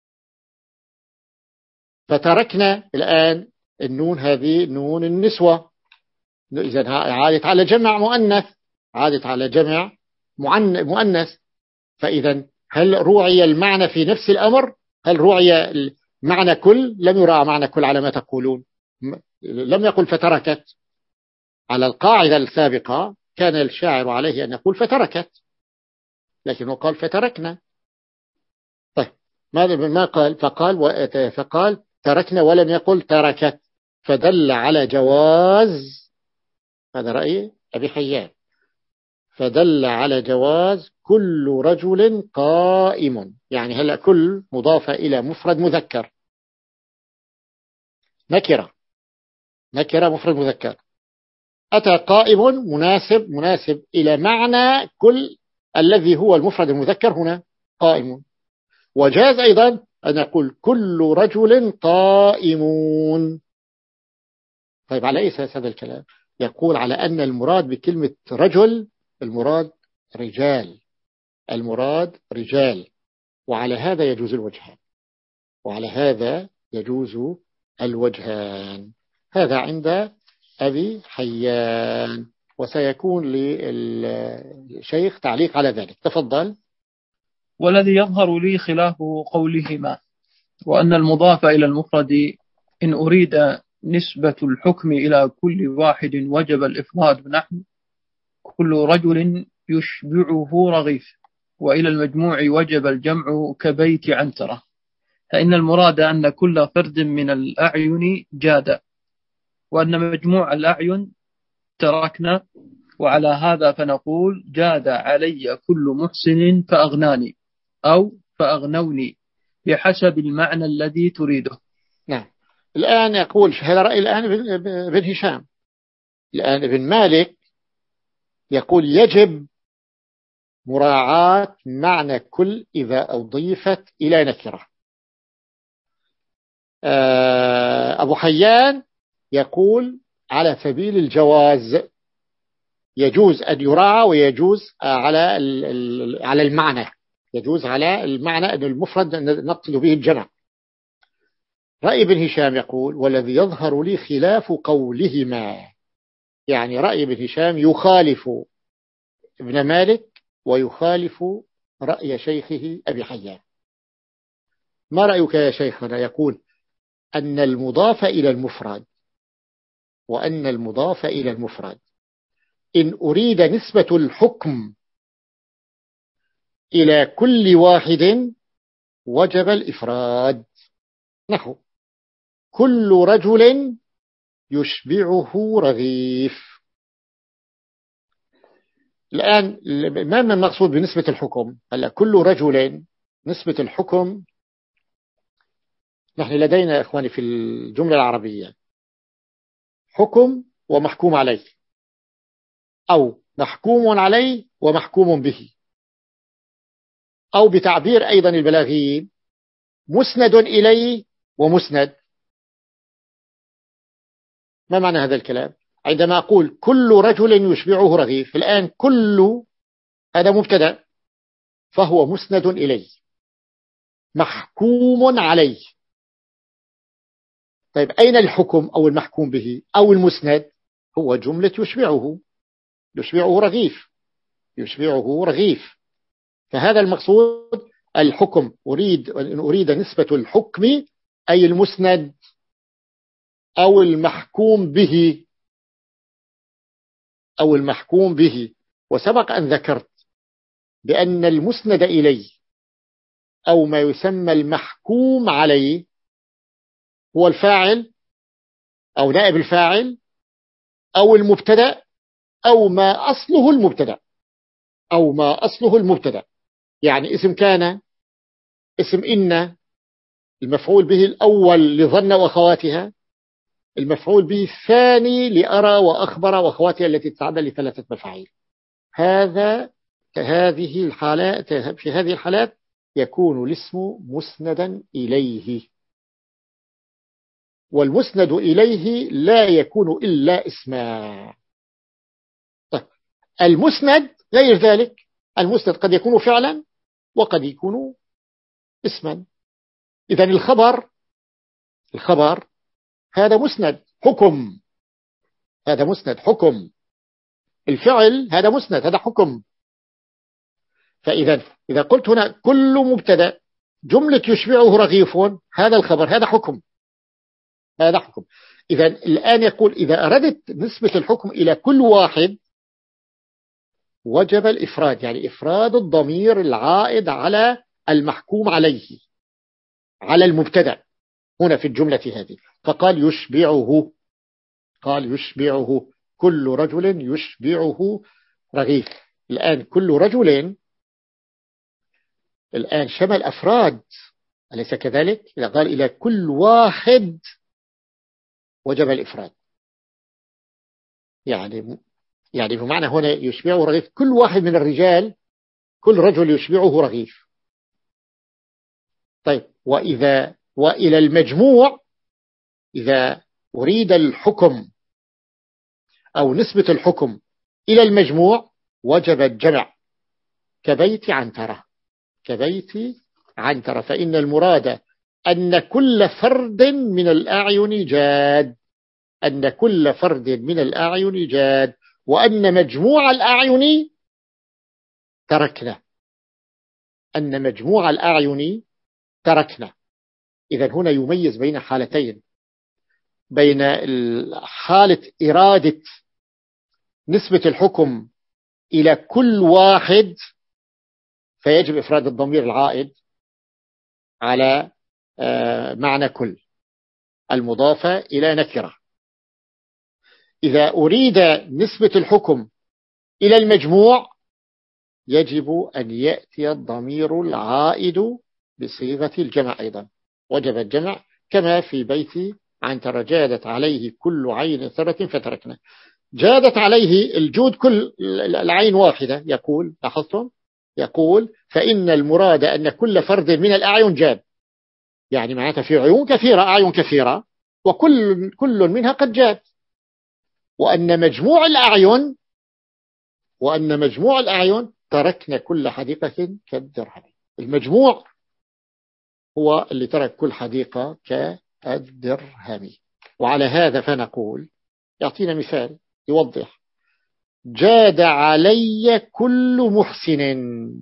[SPEAKER 1] فتركنا الآن النون هذه نون النسوة، إذا عادت على جمع مؤنث، عادت على جمع مؤنث. فإذا هل روعي المعنى في نفس الأمر؟ هل روعي معنى كل؟ لم يراعى معنى كل على ما تقولون. لم يقل فتركت. على القاعدة السابقة كان الشاعر عليه أن يقول فتركت، لكنه قال فتركنا. طيب ماذا ما قال؟ فقال فقال تركنا ولم يقل تركت، فدل على جواز، هذا رأي أبي حيان، فدل على جواز كل رجل قائم. يعني هلأ كل مضافة إلى مفرد مذكر، نكرة نكرة مفرد مذكر، أتى قائم مناسب مناسب إلى معنى كل الذي هو المفرد المذكر هنا قائم. وجاز أيضا أن نقول كل رجل قائمون. طيب على أي أساس هذا الكلام؟ يقول على أن المراد بكلمة رجل المراد رجال، المراد رجال، وعلى هذا يجوز الوجهان، وعلى هذا يجوز الوجهان. هذا عند أبي حيان، وسيكون للشيخ تعليق على ذلك. تفضل.
[SPEAKER 2] والذي يظهر لي خلاف قولهما، وأن المضاف إلى المفرد إن أريد نسبة الحكم إلى كل واحد وجب الإفراد، نحو كل رجل يشبعه رغيف، وإلى المجموع وجب الجمع كبيت عنترة، فإن المراد أن كل فرد من الأعين جاد، وأن مجموع الأعين تركنا. وعلى هذا فنقول جاد علي كل محسن فأغناني أو فأغنوني بحسب المعنى الذي تريده.
[SPEAKER 1] نعم. الآن يقول هذا رأي الآن ابن هشام. الآن ابن مالك يقول يجب مراعاة معنى كل إذا أضيفت إلى نكرة. أبو حيان يقول على سبيل الجواز، يجوز أن يراعى ويجوز على على المعنى، يجوز على المعنى أن المفرد نقصد به الجمع. رأي ابن هشام يقول والذي يظهر لي خلاف قولهما، يعني رأي ابن هشام يخالف ابن مالك ويخالف رأي شيخه أبي حيان. ما رأيك يا شيخنا؟ يقول أن المضاف إلى المفرد وأن المضاف إلى المفرد إن أريد نسبة الحكم إلى كل واحد وجب الإفراد، نحو كل رجل يشبعه رغيف. الآن ما من المقصود بنسبة الحكم؟ هلا كل رجل نسبة الحكم، نحن لدينا إخواني في الجملة العربية حكم ومحكوم عليه، أو محكوم عليه ومحكوم به، أو بتعبير أيضا البلاغيين مسند إليه ومسند. ما معنى هذا الكلام؟ عندما أقول كل رجل يشبعه رغيف، الآن كل هذا مبتدأ فهو مسند إليه محكوم عليه. طيب أين الحكم أو المحكوم به أو المسند؟ هو جملة يشبعه، يشبعه رغيف، يشبعه رغيف. فهذا المقصود الحكم، أريد أن أريد نسبة الحكم أي المسند أو المحكوم به أو المحكوم به. وسبق أن ذكرت بأن المسند إليه أو ما يسمى المحكوم عليه هو الفاعل أو نائب الفاعل أو المبتدأ أو ما أصله المبتدأ أو ما أصله المبتدأ. يعني اسم كان، اسم إن، المفعول به الأول لظن وأخواتها، المفعول به الثاني لأرى وأخبر وأخواتها التي تتعدى لثلاثة مفاعيل. هذا هذه الحالات في هذه الحالات يكون الاسم مسندا إليه. والمسند إليه لا يكون إلا اسما. طيب المسند غير ذلك، المسند قد يكون فعلا وقد يكون اسما. إذن الخبر الخبر هذا مسند حكم، هذا مسند حكم. الفعل هذا مسند، هذا حكم. فإذا إذا قلت هنا كل مبتدأ جملة يشبعه رغيف، هذا الخبر، هذا حكم، هذا حكم. إذا الآن يقول إذا أردت نسبة الحكم إلى كل واحد وجب الإفراد، يعني إفراد الضمير العائد على المحكوم عليه، على المبتدأ هنا في الجملة هذه. فقال يشبعه، قال يشبعه كل رجل يشبعه رغيف. الآن كل رجل الآن شمل أفراد، أليس كذلك؟ إذا قال إلى كل واحد وجب الإفراد. يعني يعني بمعنى هنا يشبعه رغيف كل واحد من الرجال، كل رجل يشبعه رغيف. طيب وإذا وإلى المجموع، إذا أريد الحكم أو نسبة الحكم إلى المجموع وجب الجمع كبيت عنترة، كبيت عنترة. فإن المراد أن كل فرد من الأعين جاد، أن كل فرد من الأعين جاد، وأن مجموع الأعين تركنا، أن مجموع الأعين تركنا. إذن هنا يميز بين حالتين، بين حالة إرادة نسبة الحكم إلى كل واحد فيجب إفراد الضمير العائد على معنى كل المضافة إلى نكرة. إذا أريد نسبة الحكم إلى المجموع يجب أن يأتي الضمير العائد بصيغة الجمع أيضا، وجب الجمع كما في بيت عنترة جادت عليه كل عين ثرة فتركنا. جادت عليه الجود كل العين واحدة، يقول لاحظتم، يقول فإن المراد أن كل فرد من الأعين جاد، يعني معناتها في عيون كثيرة، أعين كثيرة، وكل كل منها قد جاد. وأن مجموع الأعين وأن مجموع الأعين تركنا كل حديقة كالدرهم. المجموع هو اللي ترك كل حديقة كالدرهم. وعلى هذا فنقول، يعطينا مثال يوضح: جاد علي كل محسن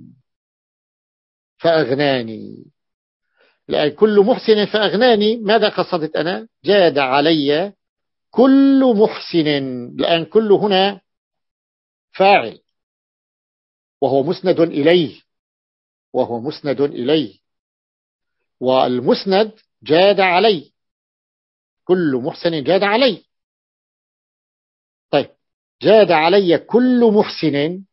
[SPEAKER 1] فأغناني. لأن كل محسن فأغناني، ماذا قصدت أنا؟ جاد علي كل محسن، لأن كل هنا فاعل وهو مسند إليه، وهو مسند إليه، والمسند جاد علي، كل محسن جاد علي. طيب جاد علي كل محسن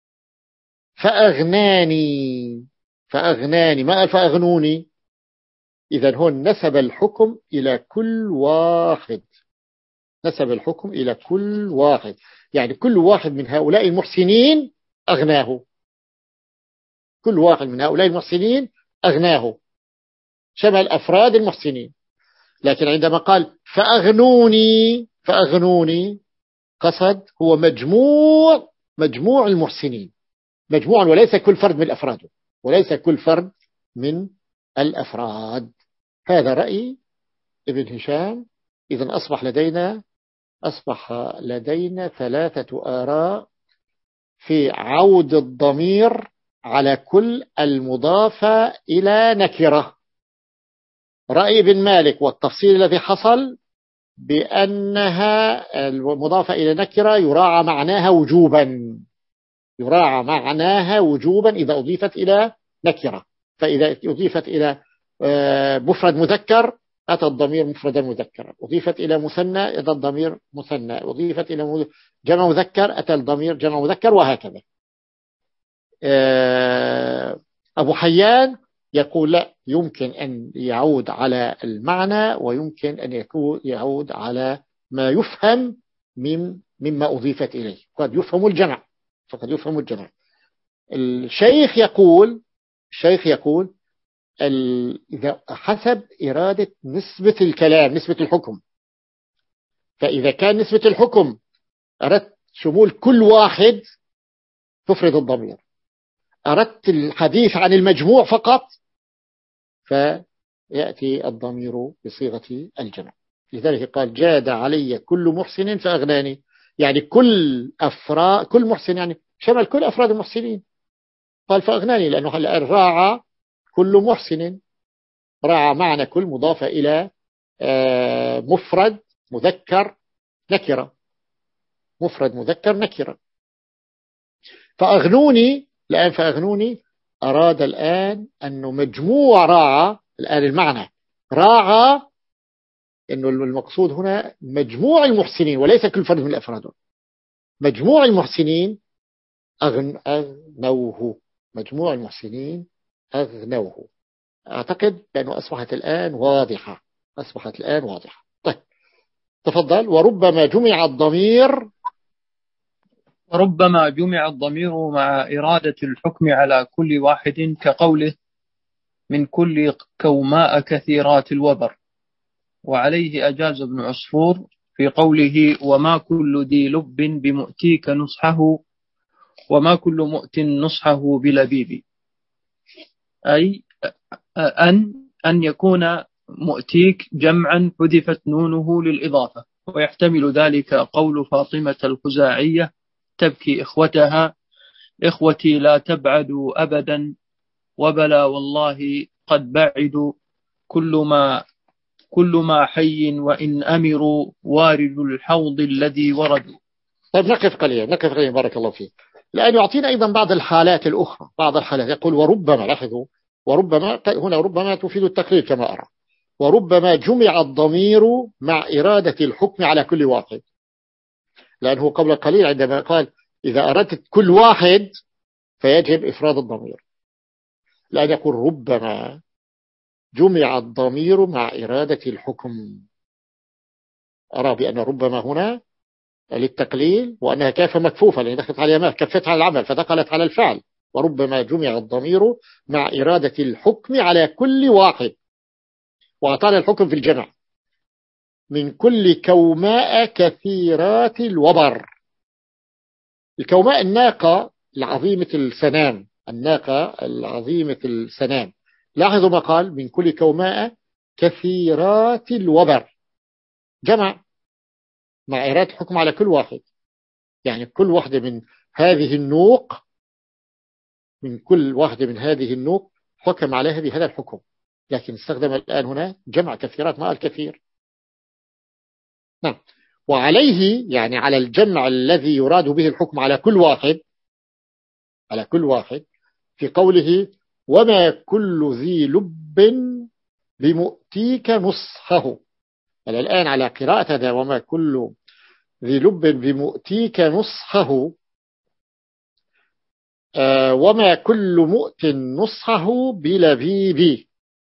[SPEAKER 1] فأغناني، فأغناني ما قال فأغنوني. إذن هون نسب الحكم إلى كل واحد، نسب الحكم إلى كل واحد، يعني كل واحد من هؤلاء المحسنين أغناه، كل واحد من هؤلاء المحسنين أغناه. شمل أفراد المحسنين. لكن عندما قال فأغنوني فأغنوني قصد هو مجموع مجموع المحسنين، مجموعا وليس كل فرد من الأفراد، وليس كل فرد من الأفراد. هذا رأي ابن هشام. إذن أصبح لدينا أصبح لدينا ثلاثة آراء في عود الضمير على كل المضافة إلى نكرة. رأي ابن مالك والتفصيل الذي حصل بأنها المضافة إلى نكرة يراعى معناها وجوبا، يراعى معناها وجوبا إذا أضيفت إلى نكرة. فإذا أضيفت إلى مفرد مذكر أتى الضمير مفردا مذكرا، أضيفت إلى مثنى أتى الضمير مثنى، أضيفت إلى جمع مذكر أتى الضمير جمع مذكر، وهكذا. أبو حيان يقول لا، يمكن أن يعود على المعنى ويمكن أن يكون يعود على ما يفهم من مما أضيفت إليه. قد يفهم الجمع، فقد يفهم الجمع. الشيخ يقول الشيخ يقول إذا حسب إرادة نسبة الكلام، نسبة الحكم. فإذا كان نسبة الحكم أردت شمول كل واحد تفرد الضمير، أردت الحديث عن المجموع فقط فيأتي الضمير بصيغة الجمع. لذلك قال جاد علي كل محسن فأغناني، يعني كل أفراد كل محسن يعني شمل كل أفراد المحسنين. قال فأغناني لأنه راعى كل محسن، راعى معنى كل مضافة إلى مفرد مذكر نكرة، مفرد مذكر نكرة. فأغنوني الآن فأغنوني أراد الآن أنه مجموع راعى، الآن المعنى راعى أنه المقصود هنا مجموع المحسنين وليس كل فرد من الأفراد. مجموع المحسنين أغن أغنوه، مجموع المحسنين أغنوه. أعتقد بأنه أصبحت الآن واضحة، أصبحت الآن واضحة. طيب تفضل. وربما جمع الضمير
[SPEAKER 2] وربما جمع الضمير مع إرادة الحكم على كل واحد كقوله من كل كوماء كثيرات الوبر. وعليه أجاز ابن عصفور في قوله وما كل ذي لب بمؤتيك نصحه وما كل مؤت نصحه بلبيب، أي أن أن يكون مؤتيك جمعا حذفت نونه للإضافة. ويحتمل ذلك قول فاطمة الخزاعية تبكي إخوتها إخوتي لا تبعدوا أبدا وبلا والله قد بعدوا كل ما كل ما حي وإن أمروا وارد الحوض الذي وردوا.
[SPEAKER 1] طيب نقف قليلا نقف قليلا بارك الله فيك، لأن يعطينا أيضا بعض الحالات الأخرى. بعض الحالات يقول وربما، لاحظوا وربما هنا ربما تفيد التقرير كما أرى. وربما جمع الضمير مع إرادة الحكم على كل واحد، لأنه قبل قليل عندما قال إذا أردت كل واحد فيجب إفراد الضمير، لأن يقول ربما جمع الضمير مع إرادة الحكم. أرى بأن ربما هنا للتقليل وأنها كافة مكفوفة لأن دخلت عليها ما كفت على العمل فدخلت على الفعل. وربما جمع الضمير مع إرادة الحكم على كل واحد، وأعطانا الحكم في الجمع من كل كوماء كثيرات الوبر. الكوماء الناقة العظيمة السنام، الناقة العظيمة السنام. لاحظوا ما قال من كل كوماء كثيرات الوبر، جمع مع إرادة الحكم على كل واحد، يعني كل واحدة من هذه النوق من كل واحدة من هذه النوق حكم عليها بهذا الحكم، لكن استخدم الآن هنا جمع كثيرات مع الكثير. نعم. وعليه يعني على الجمع الذي يراد به الحكم على كل واحد على كل واحد في قوله وما كل ذي لب بمؤتيك نصحه. الآن على قراءة هذا وما كل ذي لب بمؤتيك نصحه، آه وما كل مؤت نصحه بلبيب.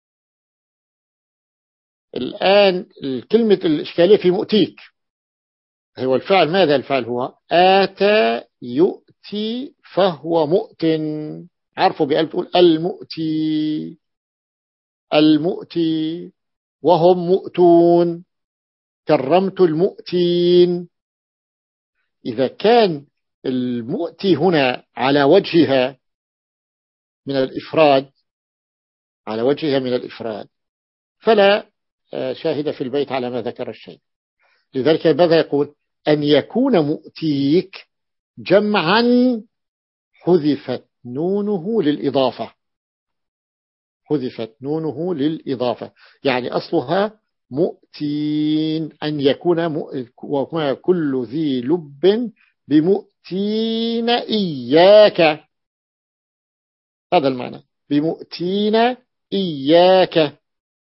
[SPEAKER 1] الآن الكلمة الإشكالية في مؤتيك هو الفعل، ماذا الفعل؟ هو آتى يؤتي فهو مؤت، عرفوا بألف تقول المؤتي. المؤتي وهم مؤتون، كرمت المؤتين. إذا كان المؤتي هنا على وجهها من الإفراد، على وجهها من الإفراد، فلا شاهد في البيت على ما ذكر الشيء. لذلك ماذا يقول؟ أن يكون مؤتيك جمعا حذفت نونه للإضافة، حذفت نونه للإضافة، يعني أصلها مؤتين، أن يكون وما كل ذي لب بمؤتين إياك، هذا المعنى، بمؤتين إياك،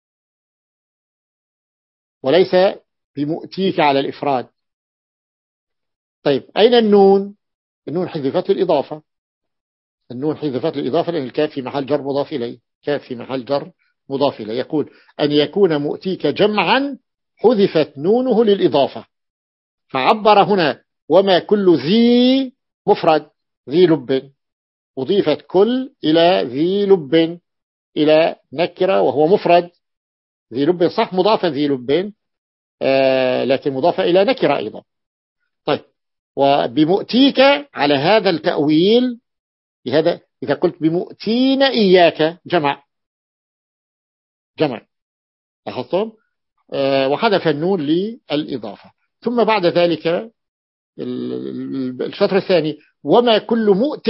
[SPEAKER 1] وليس بمؤتيك على الإفراد. طيب أين النون؟ النون حذفت الإضافة، النون حذفت الإضافة لأن الكاف في محل جر مضاف إليه، كاف في محل جر مضاف إليه. يقول أن يكون مؤتيك جمعا حذفت نونه للإضافة، فعبر هنا وما كل ذي مفرد، ذي لب، أضيفت كل إلى ذي لب، إلى نكرة وهو مفرد. ذي لب صح مضافة ذي لب، آه لكن مضافة إلى نكرة أيضا. طيب وبمؤتيك على هذا التأويل، بهذا إذا قلت بمؤتين إياك جمع، جمع، لاحظتم؟ آه وحذف النون للإضافة. ثم بعد ذلك الشطر الثاني وما كل مؤت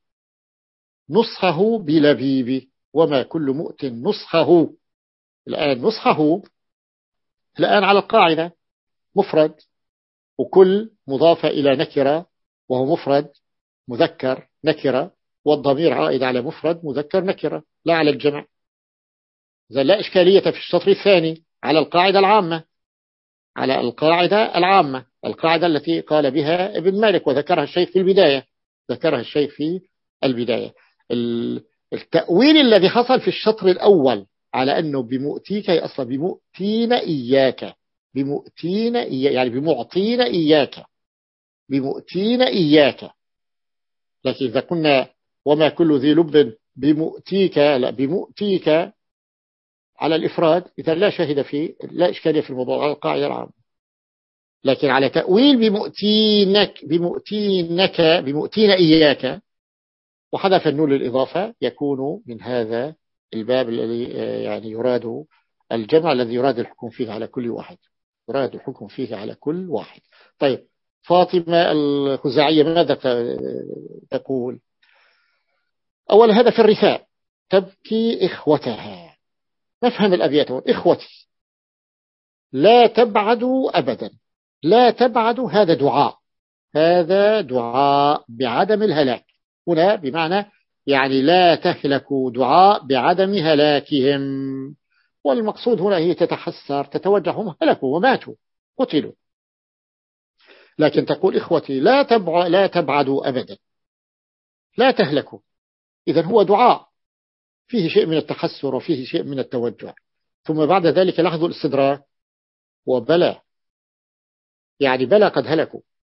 [SPEAKER 1] نصحه بلبيب، وما كل مؤت نصحه. الآن نصحه الآن على القاعدة مفرد، وكل مضافة إلى نكرة وهو مفرد مذكر نكرة، والضمير عائد على مفرد مذكر نكرة لا على الجمع. إذا لا إشكالية في الشطر الثاني على القاعدة العامة، على القاعدة العامة، القاعدة التي قال بها ابن مالك وذكرها الشيخ في البداية، ذكرها الشيخ في البداية. التأويل الذي حصل في الشطر الأول على أنه بمؤتيك هي أصلا بمؤتين إياك، بمؤتين إياك يعني بمعطين إياك، بمؤتين إياك. لكن إذا كنا وما كل ذي لب بمؤتيك، لا بمؤتيك على الإفراد، إذا لا شاهد فيه، لا إشكالية في الموضوع على القاعدة العامة. لكن على تأويل بمؤتينك، بمؤتينك بمؤتين إياك وحذف النون للإضافة، يكون من هذا الباب الذي يعني يراد الجمع، الذي يراد الحكم فيه على كل واحد، يراد الحكم فيه على كل واحد. طيب فاطمة الخزاعية ماذا تقول؟ أول هذا في الرثاء، تبكي إخوتها. نفهم الأبيات. إخوتي لا تبعدوا أبدا، لا تبعدوا هذا دعاء، هذا دعاء بعدم الهلاك، هنا بمعنى يعني لا تهلكوا، دعاء بعدم هلاكهم. والمقصود هنا هي تتحسر، تتوجه، هم هلكوا وماتوا قتلوا، لكن تقول إخوتي لا تبع لا تبعدوا أبدا، لا تهلكوا. إذن هو دعاء فيه شيء من التحسر وفيه شيء من التوجع. ثم بعد ذلك لاحظوا الاستدراك، وبلى يعني بلى قد هلكوا،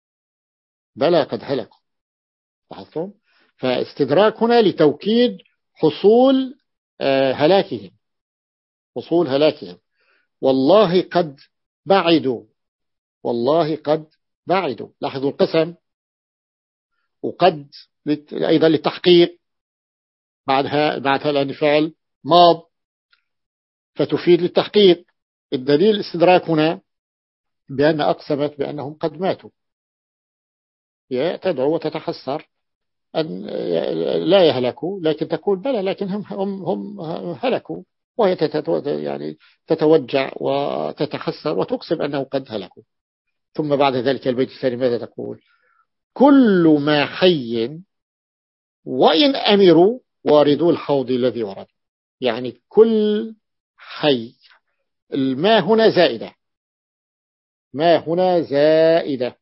[SPEAKER 1] بلى قد هلكوا، لاحظتم؟ فاستدراك هنا لتوكيد حصول هلاكهم، حصول هلاكهم. والله قد بعدوا، والله قد بعدوا، لاحظوا القسم، وقد أيضا للتحقيق، بعدها بعدها لأن فعل ماض فتفيد للتحقيق. الدليل الاستدراك هنا بأن أقسمت بأنهم قد ماتوا، تدعو وتتحسر أن لا يهلكوا، لكن تقول بلى لكن هم, هم, هم هلكوا، وهي يعني تتوجع وتتحسر وتقسم أنه قد هلكوا. ثم بعد ذلك البيت الثاني ماذا تقول؟ كل ما حي وإن أمروا واردوا الحوض الذي ورد، يعني كل حي، الماء هنا زائدة، ما هنا زائدة.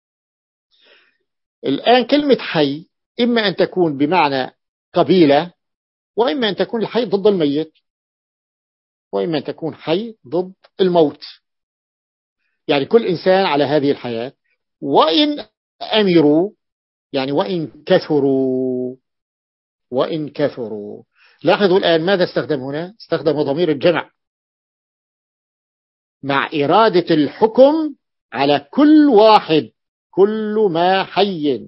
[SPEAKER 1] الآن كلمة حي إما أن تكون بمعنى قبيلة، وإما أن تكون الحي ضد الميت، وإما أن تكون حي ضد الموت، يعني كل إنسان على هذه الحياة. وإن أمروا يعني وإن كثروا، وإن كثروا لاحظوا الآن ماذا استخدم هنا؟ استخدم ضمير الجمع مع إرادة الحكم على كل واحد، كل ما حي.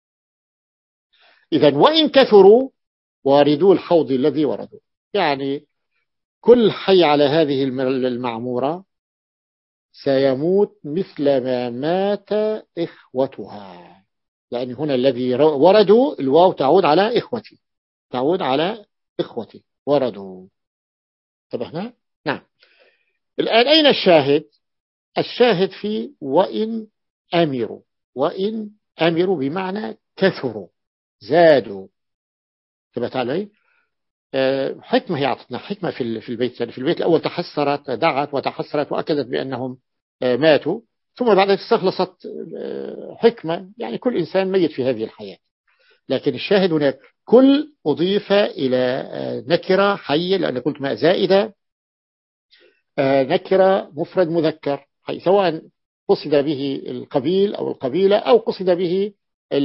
[SPEAKER 1] إذن وإن كثروا واردو الحوض الذي وردوا، يعني كل حي على هذه المعمورة سيموت مثل ما مات إخوتها. يعني هنا الذي وردوا الواو تعود على إخوتي، تعود على إخوتي وردوا. انتبهنا؟ نعم. الآن أين الشاهد؟ الشاهد في وإن أمروا، وإن أمروا بمعنى كثروا زادوا. انتبهت علي؟ أه حكمة هي أعطتنا حكمة في في البيت. يعني في البيت الأول تحسرت، دعت وتحسرت وأكدت بأنهم أه ماتوا، ثم بعد استخلصت أه حكمة، يعني كل إنسان ميت في هذه الحياة. لكن الشاهد هناك كل أضيف إلى أه نكرة حي، لأن قلت ما زائدة أه نكرة مفرد مذكر حي، سواء قصد به القبيل أو القبيلة أو قصد به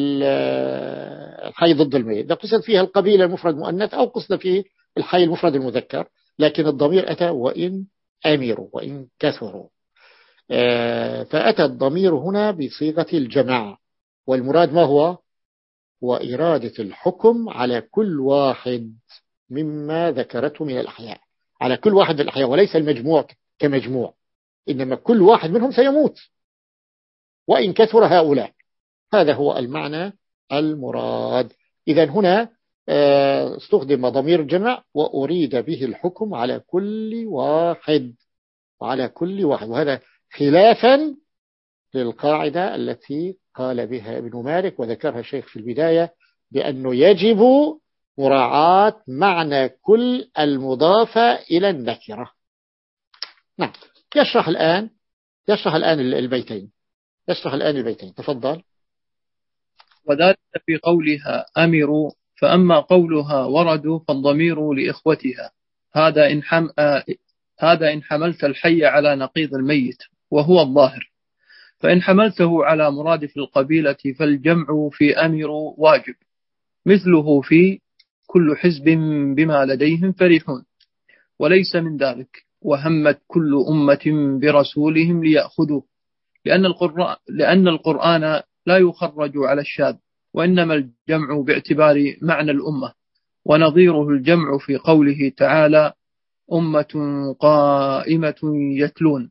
[SPEAKER 1] الحي ضد الميت. إذا قصد فيها القبيلة المفرد مؤنث أو قصد فيه الحي المفرد المذكر، لكن الضمير أتى وإن أمروا وإن كثروا. فأتى الضمير هنا بصيغة الجماعة، والمراد ما هو؟ وإرادة الحكم على كل واحد مما ذكرته من الأحياء، على كل واحد من الأحياء، وليس المجموع كمجموع، إنما كل واحد منهم سيموت وإن كثر هؤلاء. هذا هو المعنى المراد. إذا هنا استخدم ضمير الجمع وأريد به الحكم على كل واحد، وعلى كل واحد، وهذا خلافا للقاعدة التي قال بها ابن مالك وذكرها الشيخ في البداية، بأنه يجب مراعاة معنى كل المضافة إلى النكرة. نعم. يشرح الآن يشرح الآن البيتين يشرح الآن البيتين تفضل.
[SPEAKER 2] وذلك في قولها أمروا، فأما قولها وردوا فالضمير لإخوتها. هذا إن, حم... هذا إن حملت الحي على نقيض الميت وهو الظاهر، فإن حملته على مرادف القبيلة فالجمع في أمروا واجب، مثله في كل حزب بما لديهم فرحون، وليس من ذلك وهمت كل أمة برسولهم ليأخذوه، لأن القرآن, لأن القرآن لا يخرج على الشاذ، وإنما الجمع باعتبار معنى الأمة، ونظيره الجمع في قوله تعالى أمة قائمة يتلون.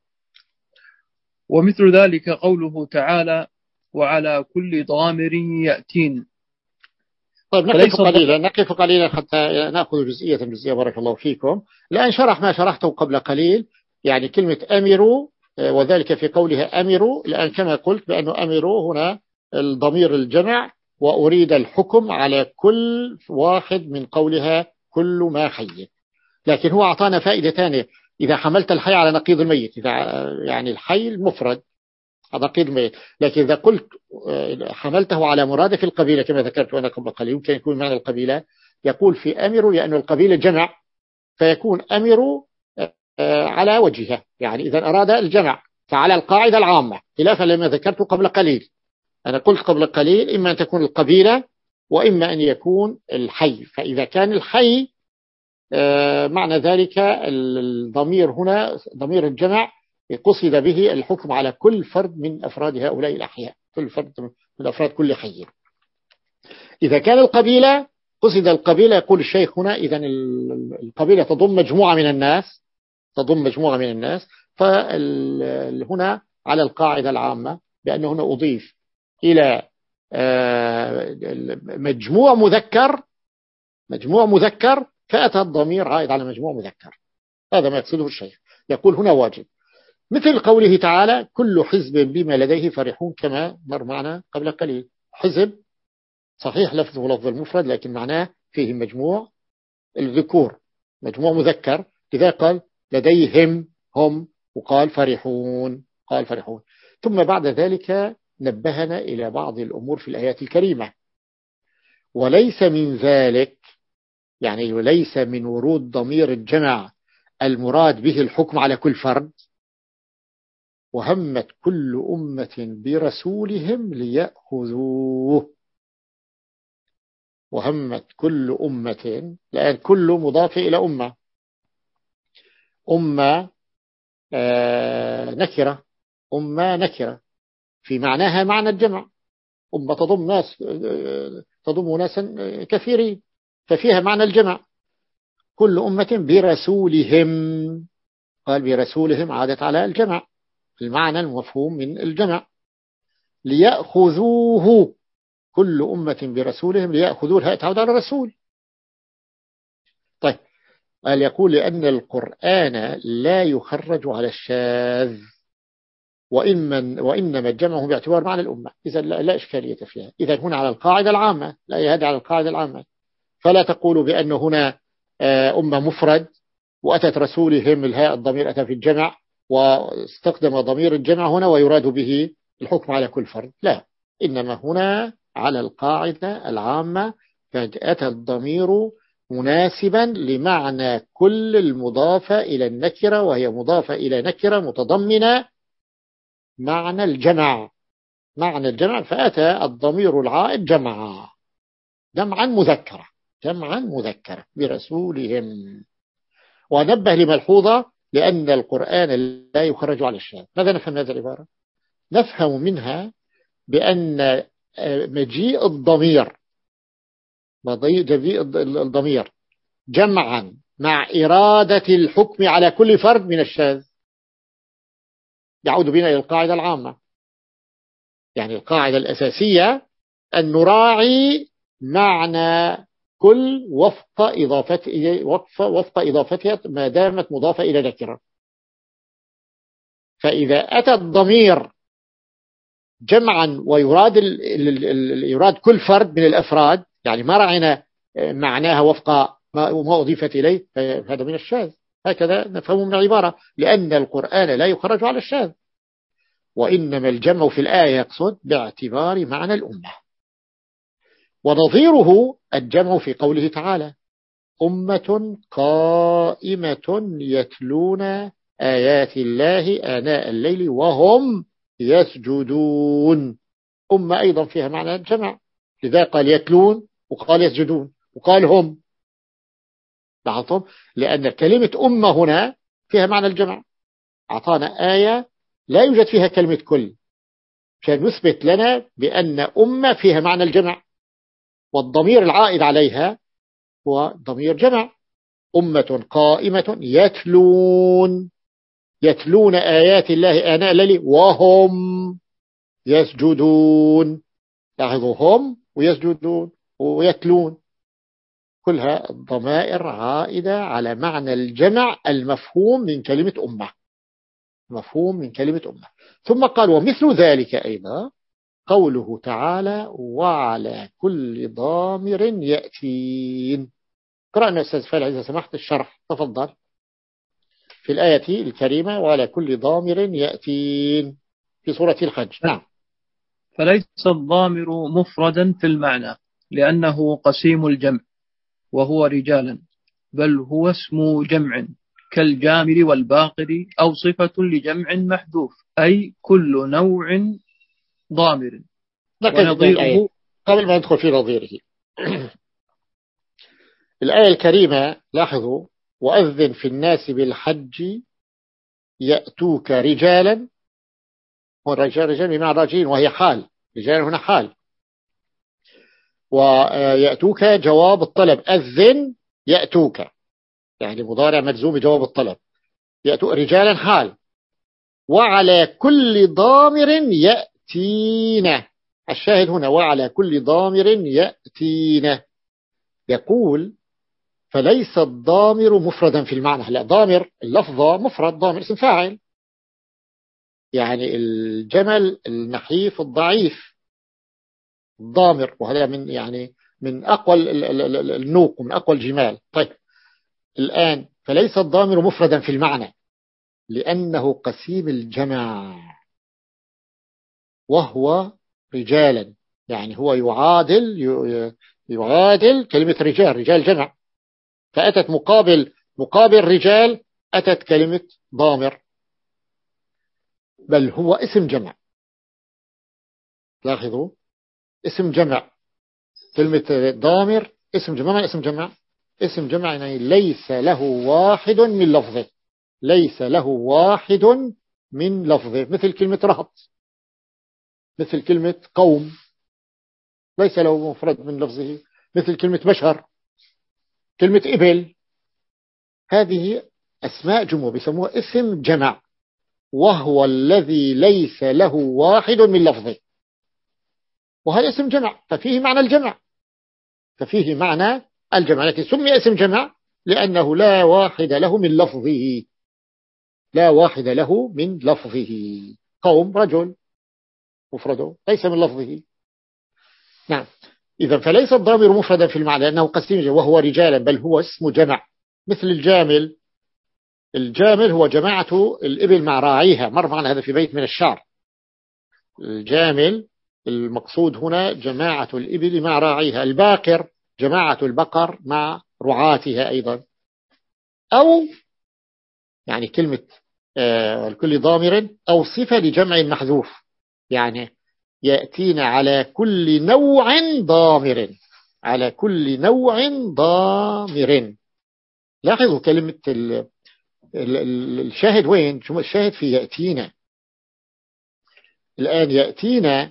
[SPEAKER 2] ومثل ذلك قوله تعالى وعلى كل ضامر يأتين.
[SPEAKER 1] طيب نقف قليلا نقف قليلا حتى نأخذ جزئية جزئية. بارك الله فيكم. الآن شرح ما شرحته قبل قليل، يعني كلمة أمروا وذلك في قولها أمروا. الآن كما قلت بأنه أمروا هنا الضمير الجمع، وأريد الحكم على كل واحد من قولها كل ما حي. لكن هو أعطانا فائدة ثانية، إذا حملت الحي على نقيض الميت، إذا يعني الحي المفرد على نقيض الميت، لكن إذا قلت حملته على مرادف القبيلة كما ذكرت أنا قبل قليل، يمكن يكون معنى القبيلة، يقول في أمروا لأن القبيلة جمع، فيكون أمروا على وجهها، يعني إذا أراد الجمع فعلى القاعدة العامة، خلافا لما ذكرت قبل قليل. أنا قلت قبل قليل إما أن تكون القبيلة وإما أن يكون الحي، فإذا كان الحي معنى ذلك الضمير هنا ضمير الجمع قصد به الحكم على كل فرد من أفراد هؤلاء الأحياء، كل فرد من أفراد كل حي. إذا كان القبيلة قصد القبيلة، يقول الشيخ هنا إذن القبيلة تضم مجموعة من الناس تضم مجموعة من الناس فهنا على القاعدة العامة بأنه هنا أضيف إلى مجموع مذكر مجموع مذكر فأتى الضمير عائد على مجموع مذكر. هذا ما يقصده الشيخ، يقول هنا واجب، مثل قوله تعالى كل حزب بما لديه فرحون، كما مر معنا قبل قليل. حزب صحيح لفظه لفظ المفرد، لكن معناه فيه مجموع الذكور، مجموع مذكر، لذا قال لديهم هم، وقال فرحون قال فرحون. ثم بعد ذلك نبهنا إلى بعض الأمور في الآيات الكريمة. وليس من ذلك، يعني وليس من ورود ضمير الجمع المراد به الحكم على كل فرد، وهمت كل أمة برسولهم ليأخذوه. وهمت كل أمة، لأن كل مضاف إلى أمة. أمة آه نكرة، أمة نكرة في معناها معنى الجمع. أمة تضم ناس، تضم ناسا كثيرين، ففيها معنى الجمع. كل أمة برسولهم، قال برسولهم عادت على الجمع، المعنى المفهوم من الجمع. ليأخذوه، كل أمة برسولهم ليأخذوه، الهاء تعود على الرسول. طيب، قال يقول لأن القرآن لا يخرج على الشاذ، وإنما, وإنما الجمع باعتبار معنى الأمة. إذا لا, لا إشكالية فيها. إذا هنا على القاعدة العامة، لا يهدى على القاعدة العامة. فلا تقول بأن هنا أمة مفرد وأتت رسولهم، الهاء الضمير أتى في الجمع واستخدم ضمير الجمع هنا ويراد به الحكم على كل فرد، لا. إنما هنا على القاعدة العامة، فأتى الضمير مناسبا لمعنى كل المضافة إلى النكرة، وهي مضافة إلى نكرة متضمنة معنى الجمع، معنى الجمع. فأتى الضمير العائد جمعا، جمعا مذكرة، جمعا مذكرة برسولهم. ونبه لملحوظة، لأن القرآن لا يخرج على الشاذ. ماذا نفهم من هذه العبارة؟ نفهم منها بأن مجيء الضمير، مجيء الضمير جمعا مع إرادة الحكم على كل فرد من الشاذ يعود بنا إلى القاعدة العامة. يعني القاعدة الأساسية أن نراعي معنى كل وفق إضافته، وفق, وفق إضافتها ما دامت مضافة إلى نكرة. فإذا أتى الضمير جمعا ويراد يراد كل فرد من الأفراد، يعني ما رعينا معناها وفق ما أضيفت إليه، هذا من الشاذ. هكذا نفهم من العبارة، لأن القرآن لا يخرج على الشاذ، وإنما الجمع في الآية يقصد باعتبار معنى الأمة. ونظيره الجمع في قوله تعالى: أمة قائمة يتلون آيات الله آناء الليل وهم يسجدون. أمة أيضا فيها معنى الجمع، لذا قال يتلون وقال يسجدون وقال هم. لاحظتم؟ لأن كلمة أمة هنا فيها معنى الجمع. أعطانا آية لا يوجد فيها كلمة كل، عشان يثبت لنا بأن أمة فيها معنى الجمع، والضمير العائد عليها هو ضمير جمع. أمة قائمة يتلون، يتلون آيات الله آناء الليل وهم يسجدون. لاحظوا، هم ويسجدون ويتلون، كلها الضمائر عائدة على معنى الجمع المفهوم من كلمة أمة، مفهوم من كلمة أمة. ثم قال: ومثل ذلك أيضا قوله تعالى: وعلى كل ضامر يأتين. قرأنا أستاذ فالح إذا سمحت الشرح، تفضل. في الآية الكريمة: وعلى كل ضامر يأتين، في سورة الحج. نعم.
[SPEAKER 2] فليس الضامر مفردا في المعنى لأنه قسيم الجمع وهو رجالا، بل هو اسم جمع كالجامر والباقر، أو صفة لجمع محذوف، أي كل نوع ضامر.
[SPEAKER 1] ونظيره قبل ما ندخل في نظيره الآية الكريمة، لاحظوا: وأذن في الناس بالحج يأتوك رجالا. والرجال رجال بمعنى راجين، وهي حال، رجال هنا حال. ويأتوك جواب الطلب، أذن يأتوك يعني مضارع مجزوم بجواب الطلب، يأتوك رجالا حال. وعلى كل ضامر يأتينا، الشاهد هنا وعلى كل ضامر يأتينا. يقول: فليس الضامر مفردا في المعنى. لا، ضامر اللفظة مفرد، ضامر اسم فاعل، يعني الجمل النحيف الضعيف ضامر، وهذا من يعني من أقوى النوق ومن أقوى الجمال. طيب، الآن فليس الضامر مفردا في المعنى لأنه قسيم الجمع، وهو رجالا، يعني هو يعادل يعادل كلمة رجال، رجال جمع، فأتت مقابل مقابل رجال أتت كلمة ضامر، بل هو اسم جمع. لاحظوا، اسم جمع. كلمة ضامر اسم جمع، اسم جمع اسم جمع يعني ليس له واحد من لفظه، ليس له واحد من لفظه، مثل كلمة رهط، مثل كلمة قوم ليس له مفرد من لفظه، مثل كلمة بشر، كلمة إبل. هذه أسماء جمع بيسموها اسم جمع، وهو الذي ليس له واحد من لفظه، وهذا اسم جمع ففيه معنى الجمع، ففيه معنى الجمع، لكن سمي اسم جمع لأنه لا واحد له من لفظه، لا واحد له من لفظه. قوم رجل مفرده ليس من لفظه. نعم. إذا فليس الضامر مفردا في المعنى لأنه قسيم وهو رجالا، بل هو اسم جمع، مثل الجامل. الجامل هو جماعة الإبل مع راعيها، مر معنا هذا في بيت من الشعر. الجامل المقصود هنا جماعة الإبل مع راعيها. الباقر جماعة البقر مع رعاتها أيضا. أو يعني كلمة آه الكل ضامر أو صفة لجمع محذوف، يعني يأتينا على كل نوع ضامر، على كل نوع ضامر. لاحظوا كلمة ال ال ال الشاهد وين؟ شو الشاهد في يأتينا؟ الآن يأتينا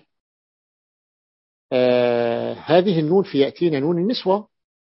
[SPEAKER 1] آه هذه النون في يأتينا نون النسوة،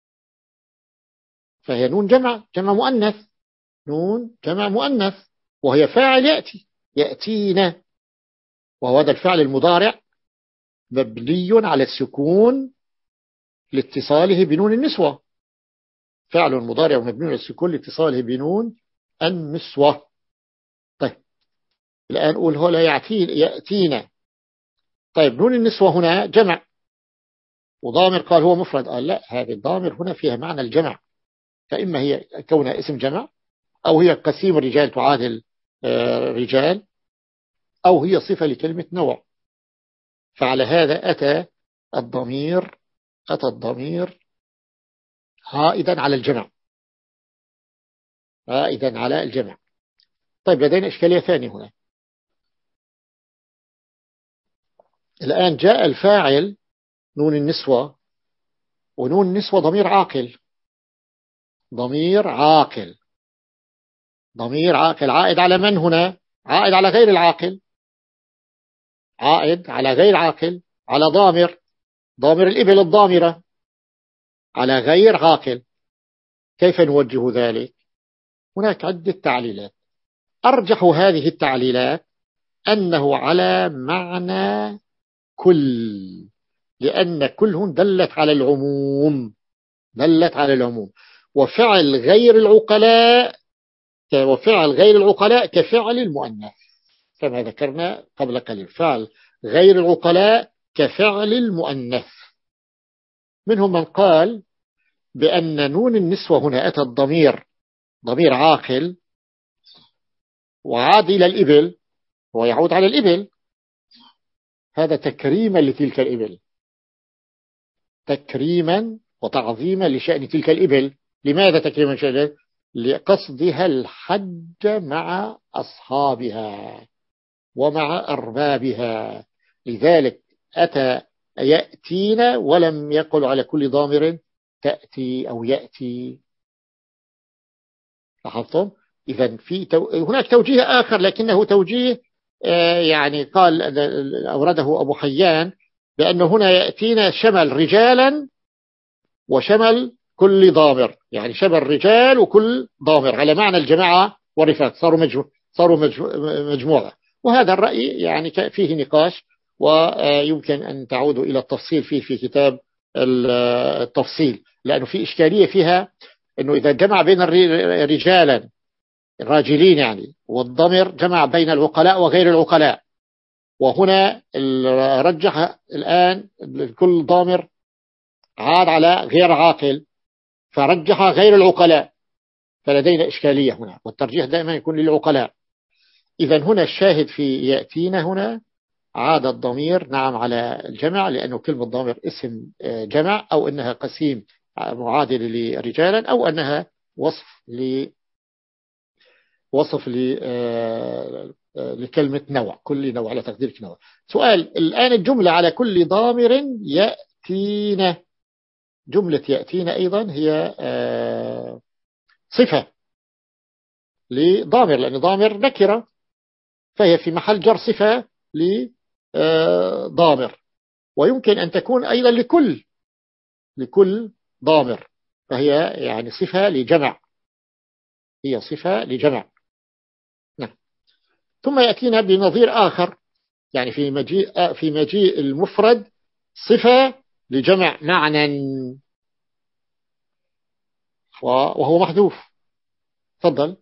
[SPEAKER 1] فهي نون جمع، جمع مؤنث، نون جمع مؤنث، وهي فاعل يأتي، يأتينا، وهو هذا الفعل المضارع مبني على السكون لاتصاله بنون النسوة، فعل مضارع مبني على السكون لاتصاله بنون النسوة. طيب الآن قول هو لا يأتينا. طيب نون النسوة هنا جمع وضامر، قال هو مفرد، قال لا، هذه الضامر هنا فيها معنى الجمع، فإما هي كونها اسم جمع، أو هي قسيم الرجال تعادل رجال، أو هي صفة لكلمة نوع. فعلى هذا أتى الضمير أتى الضمير عائدا على الجمع، عائدا على الجمع. طيب لدينا إشكالية ثانية هنا. الآن جاء الفاعل نون النسوة، ونون النسوة ضمير عاقل، ضمير عاقل ضمير عاقل عائد على من هنا؟ عائد على غير العاقل، عائد على غير عاقل، على ضامر، ضامر الإبل الضامرة، على غير عاقل. كيف نوجه ذلك؟ هناك عدة تعليلات. أرجح هذه التعليلات أنه على معنى كل، لأن كلهم دلت على العموم، دلت على العموم. وفعل غير العقلاء وفعل غير العقلاء كفعل المؤنث، كما ذكرنا قبل قليل، فعل غير العقلاء كفعل المؤنث. منهم من قال بأن نون النسوة هنا أتى الضمير ضمير عاقل وعاد إلى الإبل ويعود على الإبل، هذا تكريما لتلك الإبل، تكريما وتعظيما لشأن تلك الإبل. لماذا تكريما شأن؟ لقصدها الحج مع أصحابها ومع أربابها، لذلك أتى يأتينا ولم يقل على كل ضامر تأتي أو يأتي. لاحظتم؟ إذن في تو... هناك توجيه آخر لكنه توجيه آه يعني قال أورده أبو حيان بأنه هنا يأتينا شمل رجالا وشمل كل ضامر، يعني شمل رجال وكل ضامر على معنى الجماعة والرفاق، صاروا مجموعة صاروا مجموعة. وهذا الرأي يعني فيه نقاش، ويمكن أن تعودوا إلى التفصيل فيه في كتاب التفصيل، لأنه في إشكالية فيها أنه إذا جمع بين رجالا الراجلين يعني، والضمر جمع بين العقلاء وغير العقلاء، وهنا رجح الآن كل ضامر عاد على غير عاقل فرجح غير العقلاء، فلدينا إشكالية هنا، والترجيح دائما يكون للعقلاء. إذا هنا الشاهد في يأتينا هنا عاد الضمير نعم على الجمع، لأنه كلمة ضمير اسم جمع، أو أنها قسيم معادل لرجالا، أو أنها وصف ل وصف ل لكلمة نوع، كل نوع على تقدير نوع. سؤال الآن، الجملة على كل ضامر يأتينا جملة يأتينا أيضا هي صفة لضامر، لأن ضامر نكرة، فهي في محل جر صفة لضامر. ويمكن أن تكون أيضا لكل لكل ضامر، فهي يعني صفة لجمع، هي صفة لجمع. نعم. ثم يأتينا بنظير آخر، يعني في مجيء في مجيء المفرد صفة لجمع معنى وهو محذوف. تفضل.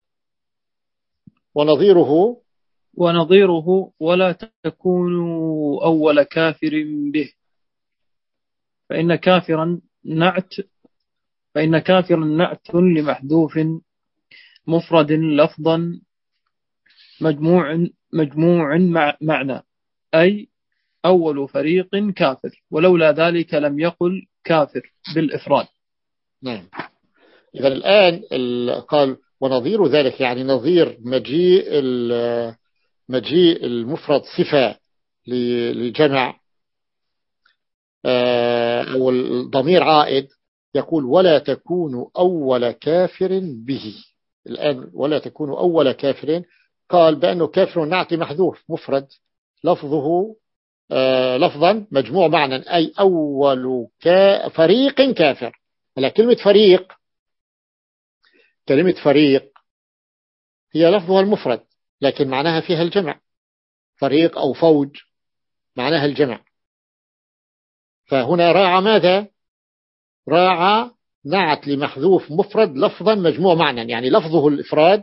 [SPEAKER 1] ونظيره
[SPEAKER 2] ونظيره ولا تكونوا أول كافر به، فإن كافرا نعت فإن كافرا نعت لمحذوف مفرد لفظا مجموع مجموع مع معنى، أي أول فريق كافر، ولولا ذلك لم يقل كافر بالإفراد.
[SPEAKER 1] نعم. إذن الآن قال ونظير ذلك، يعني نظير مجيء مجيء المفرد صفة لجمع أو الضمير عائد، يقول ولا تكونوا أول كافر به. الآن ولا تكونوا أول كافر، قال بأنه كافر نعت محذوف مفرد لفظه لفظا مجموع معنى، أي أول فريق كافر. هلا كلمة فريق كلمة فريق هي لفظها المفرد، لكن معناها فيها الجمع. فريق أو فوج معناها الجمع. فهنا راعى ماذا؟ راعى نعت لمحذوف مفرد لفظا مجموع معنى، يعني لفظه الإفراد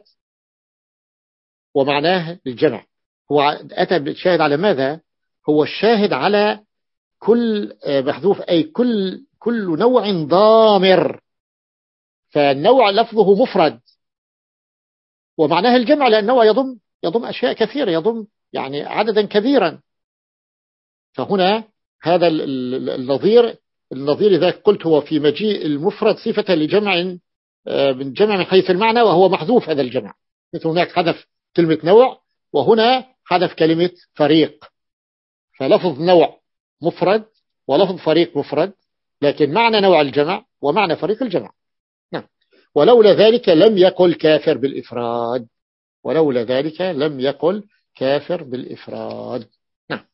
[SPEAKER 1] ومعناه الجمع. هو أتى بالشاهد على ماذا؟ هو الشاهد على كل محذوف، أي كل كل نوع ضامر، فالنوع لفظه مفرد ومعناه الجمع، لأن النوع يضم يضم أشياء كثيرة، يضم يعني عددا كبيرا. فهنا هذا النظير النظير إذا قلت هو في مجيء المفرد صفة لجمع من جمع من حيث المعنى، وهو محذوف هذا الجمع، مثل هناك حذف كلمة نوع، وهنا حذف كلمة فريق. فلفظ نوع مفرد ولفظ فريق مفرد، لكن معنى نوع الجمع ومعنى فريق الجمع. نعم. ولولا ذلك لم يقل كافر بالإفراد، ولولا ذلك لم يقل كافر بالإفراد. نعم.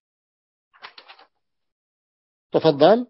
[SPEAKER 1] تفضل.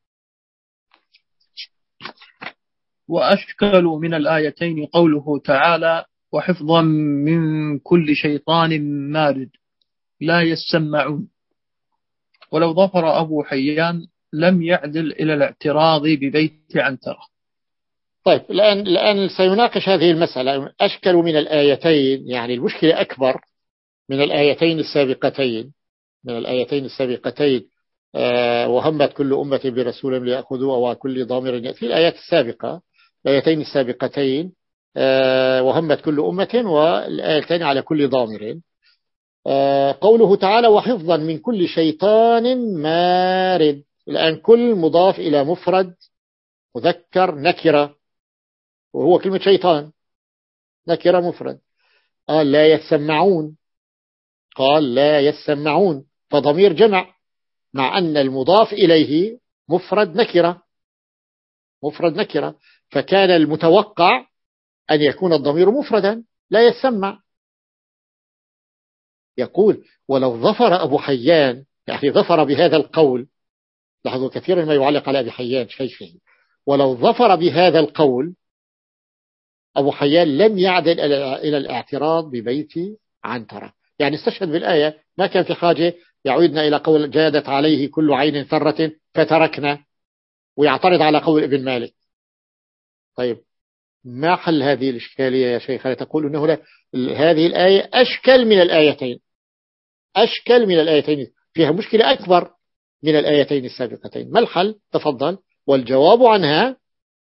[SPEAKER 2] وأشكلوا من الآيتين قوله تعالى وحفظا من كل شيطان مارد لا يسمعون. ولو ظفر أبو حيان لم يعدل إلى الاعتراض ببيت عنترة.
[SPEAKER 1] طيب الآن الآن سيناقش هذه المسألة. أشكلوا من الآيتين، يعني المشكلة أكبر من الآيتين السابقتين من الآيتين السابقتين آه وهمت كل أمة برسول ليأخذوا وكل ضامر يأتي. الآيات السابقة الآيتين السابقتين آه وهمت كل أمة، والآيتين على كل ضامر. آه قوله تعالى وحفظا من كل شيطان مارد، الآن كل مضاف إلى مفرد مذكر نكرة، وهو كلمة شيطان نكرة مفرد. قال لا يسمعون قال لا يسمعون فضمير جمع، مع أن المضاف إليه مفرد نكرة مفرد نكرة فكان المتوقع أن يكون الضمير مفردا لا يسمع. يقول ولو ظفر أبو حيان، يعني ظفر بهذا القول، لاحظوا كثيرا ما يعلق على أبي حيان شيخه، ولو ظفر بهذا القول أبو حيان لم يعدل إلى الاعتراض ببيت عنترة، يعني استشهد بالآية، ما كان في حاجة يعودنا إلى قول جادت عليه كل عين ثرة فتركنا ويعترض على قول ابن مالك. طيب ما حل هذه الإشكالية يا شيخ؟ تقول أنه هذه الآية أشكل من الآيتين أشكل من الآيتين فيها مشكلة أكبر من الآيتين السابقتين. ما الحل؟ تفضل. والجواب عنها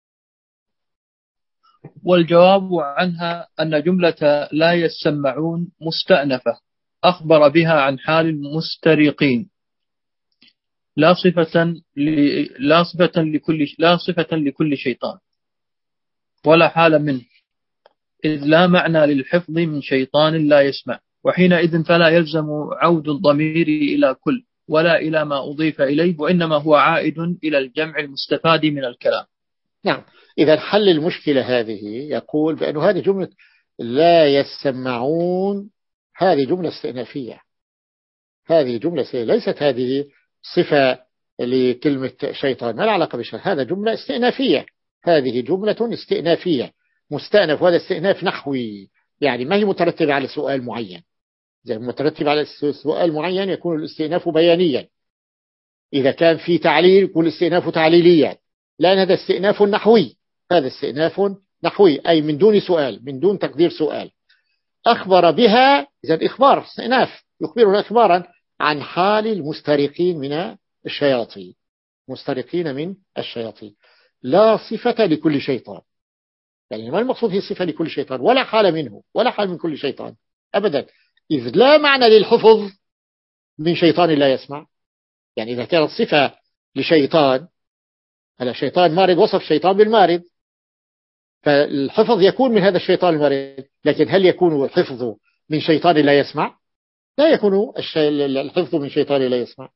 [SPEAKER 2] والجواب عنها أن جملة لا يسمعون مستأنفة أخبر بها عن حال المسترقين، لا صفة ل... لا صفة لكل لا صفة لكل شيطان ولا حال منه، إذ لا معنى للحفظ من شيطان لا يسمع، وحينئذ فلا يلزم عود الضمير إلى كل، ولا إلى ما أضيف إليه، وإنما هو عائد إلى الجمع المستفاد من الكلام.
[SPEAKER 1] نعم. إذا حل المشكلة هذه يقول بأن هذه جملة لا يسمعون، هذه جملة استئنافية، هذه جملة استئنافية. ليست هذه صفة لكلمة شيطان، ما لا علاقة بشيء، هذا جملة استئنافية، هذه جملة استئنافية مستأنف، وهذا استئناف نحوي، يعني ما هي مترتبة على سؤال معين. إذا مترتب على سؤال معين يكون الاستئناف بيانيا، إذا كان في تعليل يكون الاستئناف تعليليا، لأن هذا استئناف نحوي، هذا استئناف نحوي أي من دون سؤال، من دون تقدير سؤال. أخبر بها، إذا إخبار استئناف يخبرنا إخبارا عن حال المسترقين من الشياطين، مسترقين من الشياطين، لا صفة لكل شيطان. يعني ما المقصود هي صفة لكل شيطان، ولا حال منه، ولا حال من كل شيطان أبدا، إذ لا معنى للحفظ من شيطان لا يسمع. يعني إذا كانت صفة لشيطان، هذا شيطان مارد وصف شيطان بالمارد، فالحفظ يكون من هذا الشيطان المارد، لكن هل يكون الحفظ من شيطان لا يسمع؟ لا يكون الحفظ من شيطان لا يسمع.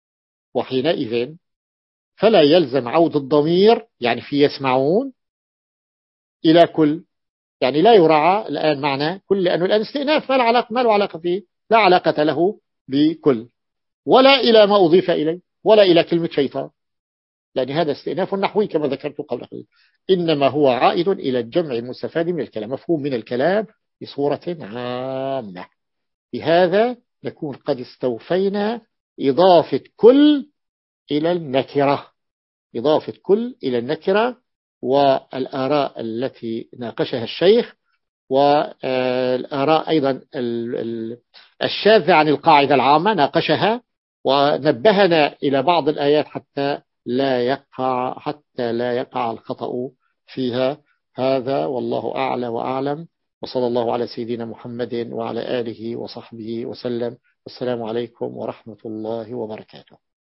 [SPEAKER 1] وحينئذ فلا يلزم عود الضمير يعني في يسمعون إلى كل، يعني لا يراعى الآن معنى كل، لأنه الآن استئناف ما له علاقة، ما له علاقة فيه، لا علاقة له بكل، ولا إلى ما أضيف إليه، ولا إلى كلمة شيطان، لأن هذا استئناف نحوي كما ذكرت قبل قليل، إنما هو عائد إلى الجمع المستفاد من الكلام، مفهوم من الكلام بصورة عامة. بهذا نكون قد استوفينا إضافة كل إلى النكرة، إضافة كل إلى النكرة، والآراء التي ناقشها الشيخ، والآراء أيضا الشاذة عن القاعدة العامة ناقشها، ونبهنا إلى بعض الآيات حتى لا يقع حتى لا يقع الخطأ فيها. هذا والله أعلى وأعلم، وصلى الله على سيدنا محمد وعلى آله وصحبه وسلم. والسلام عليكم ورحمة الله وبركاته.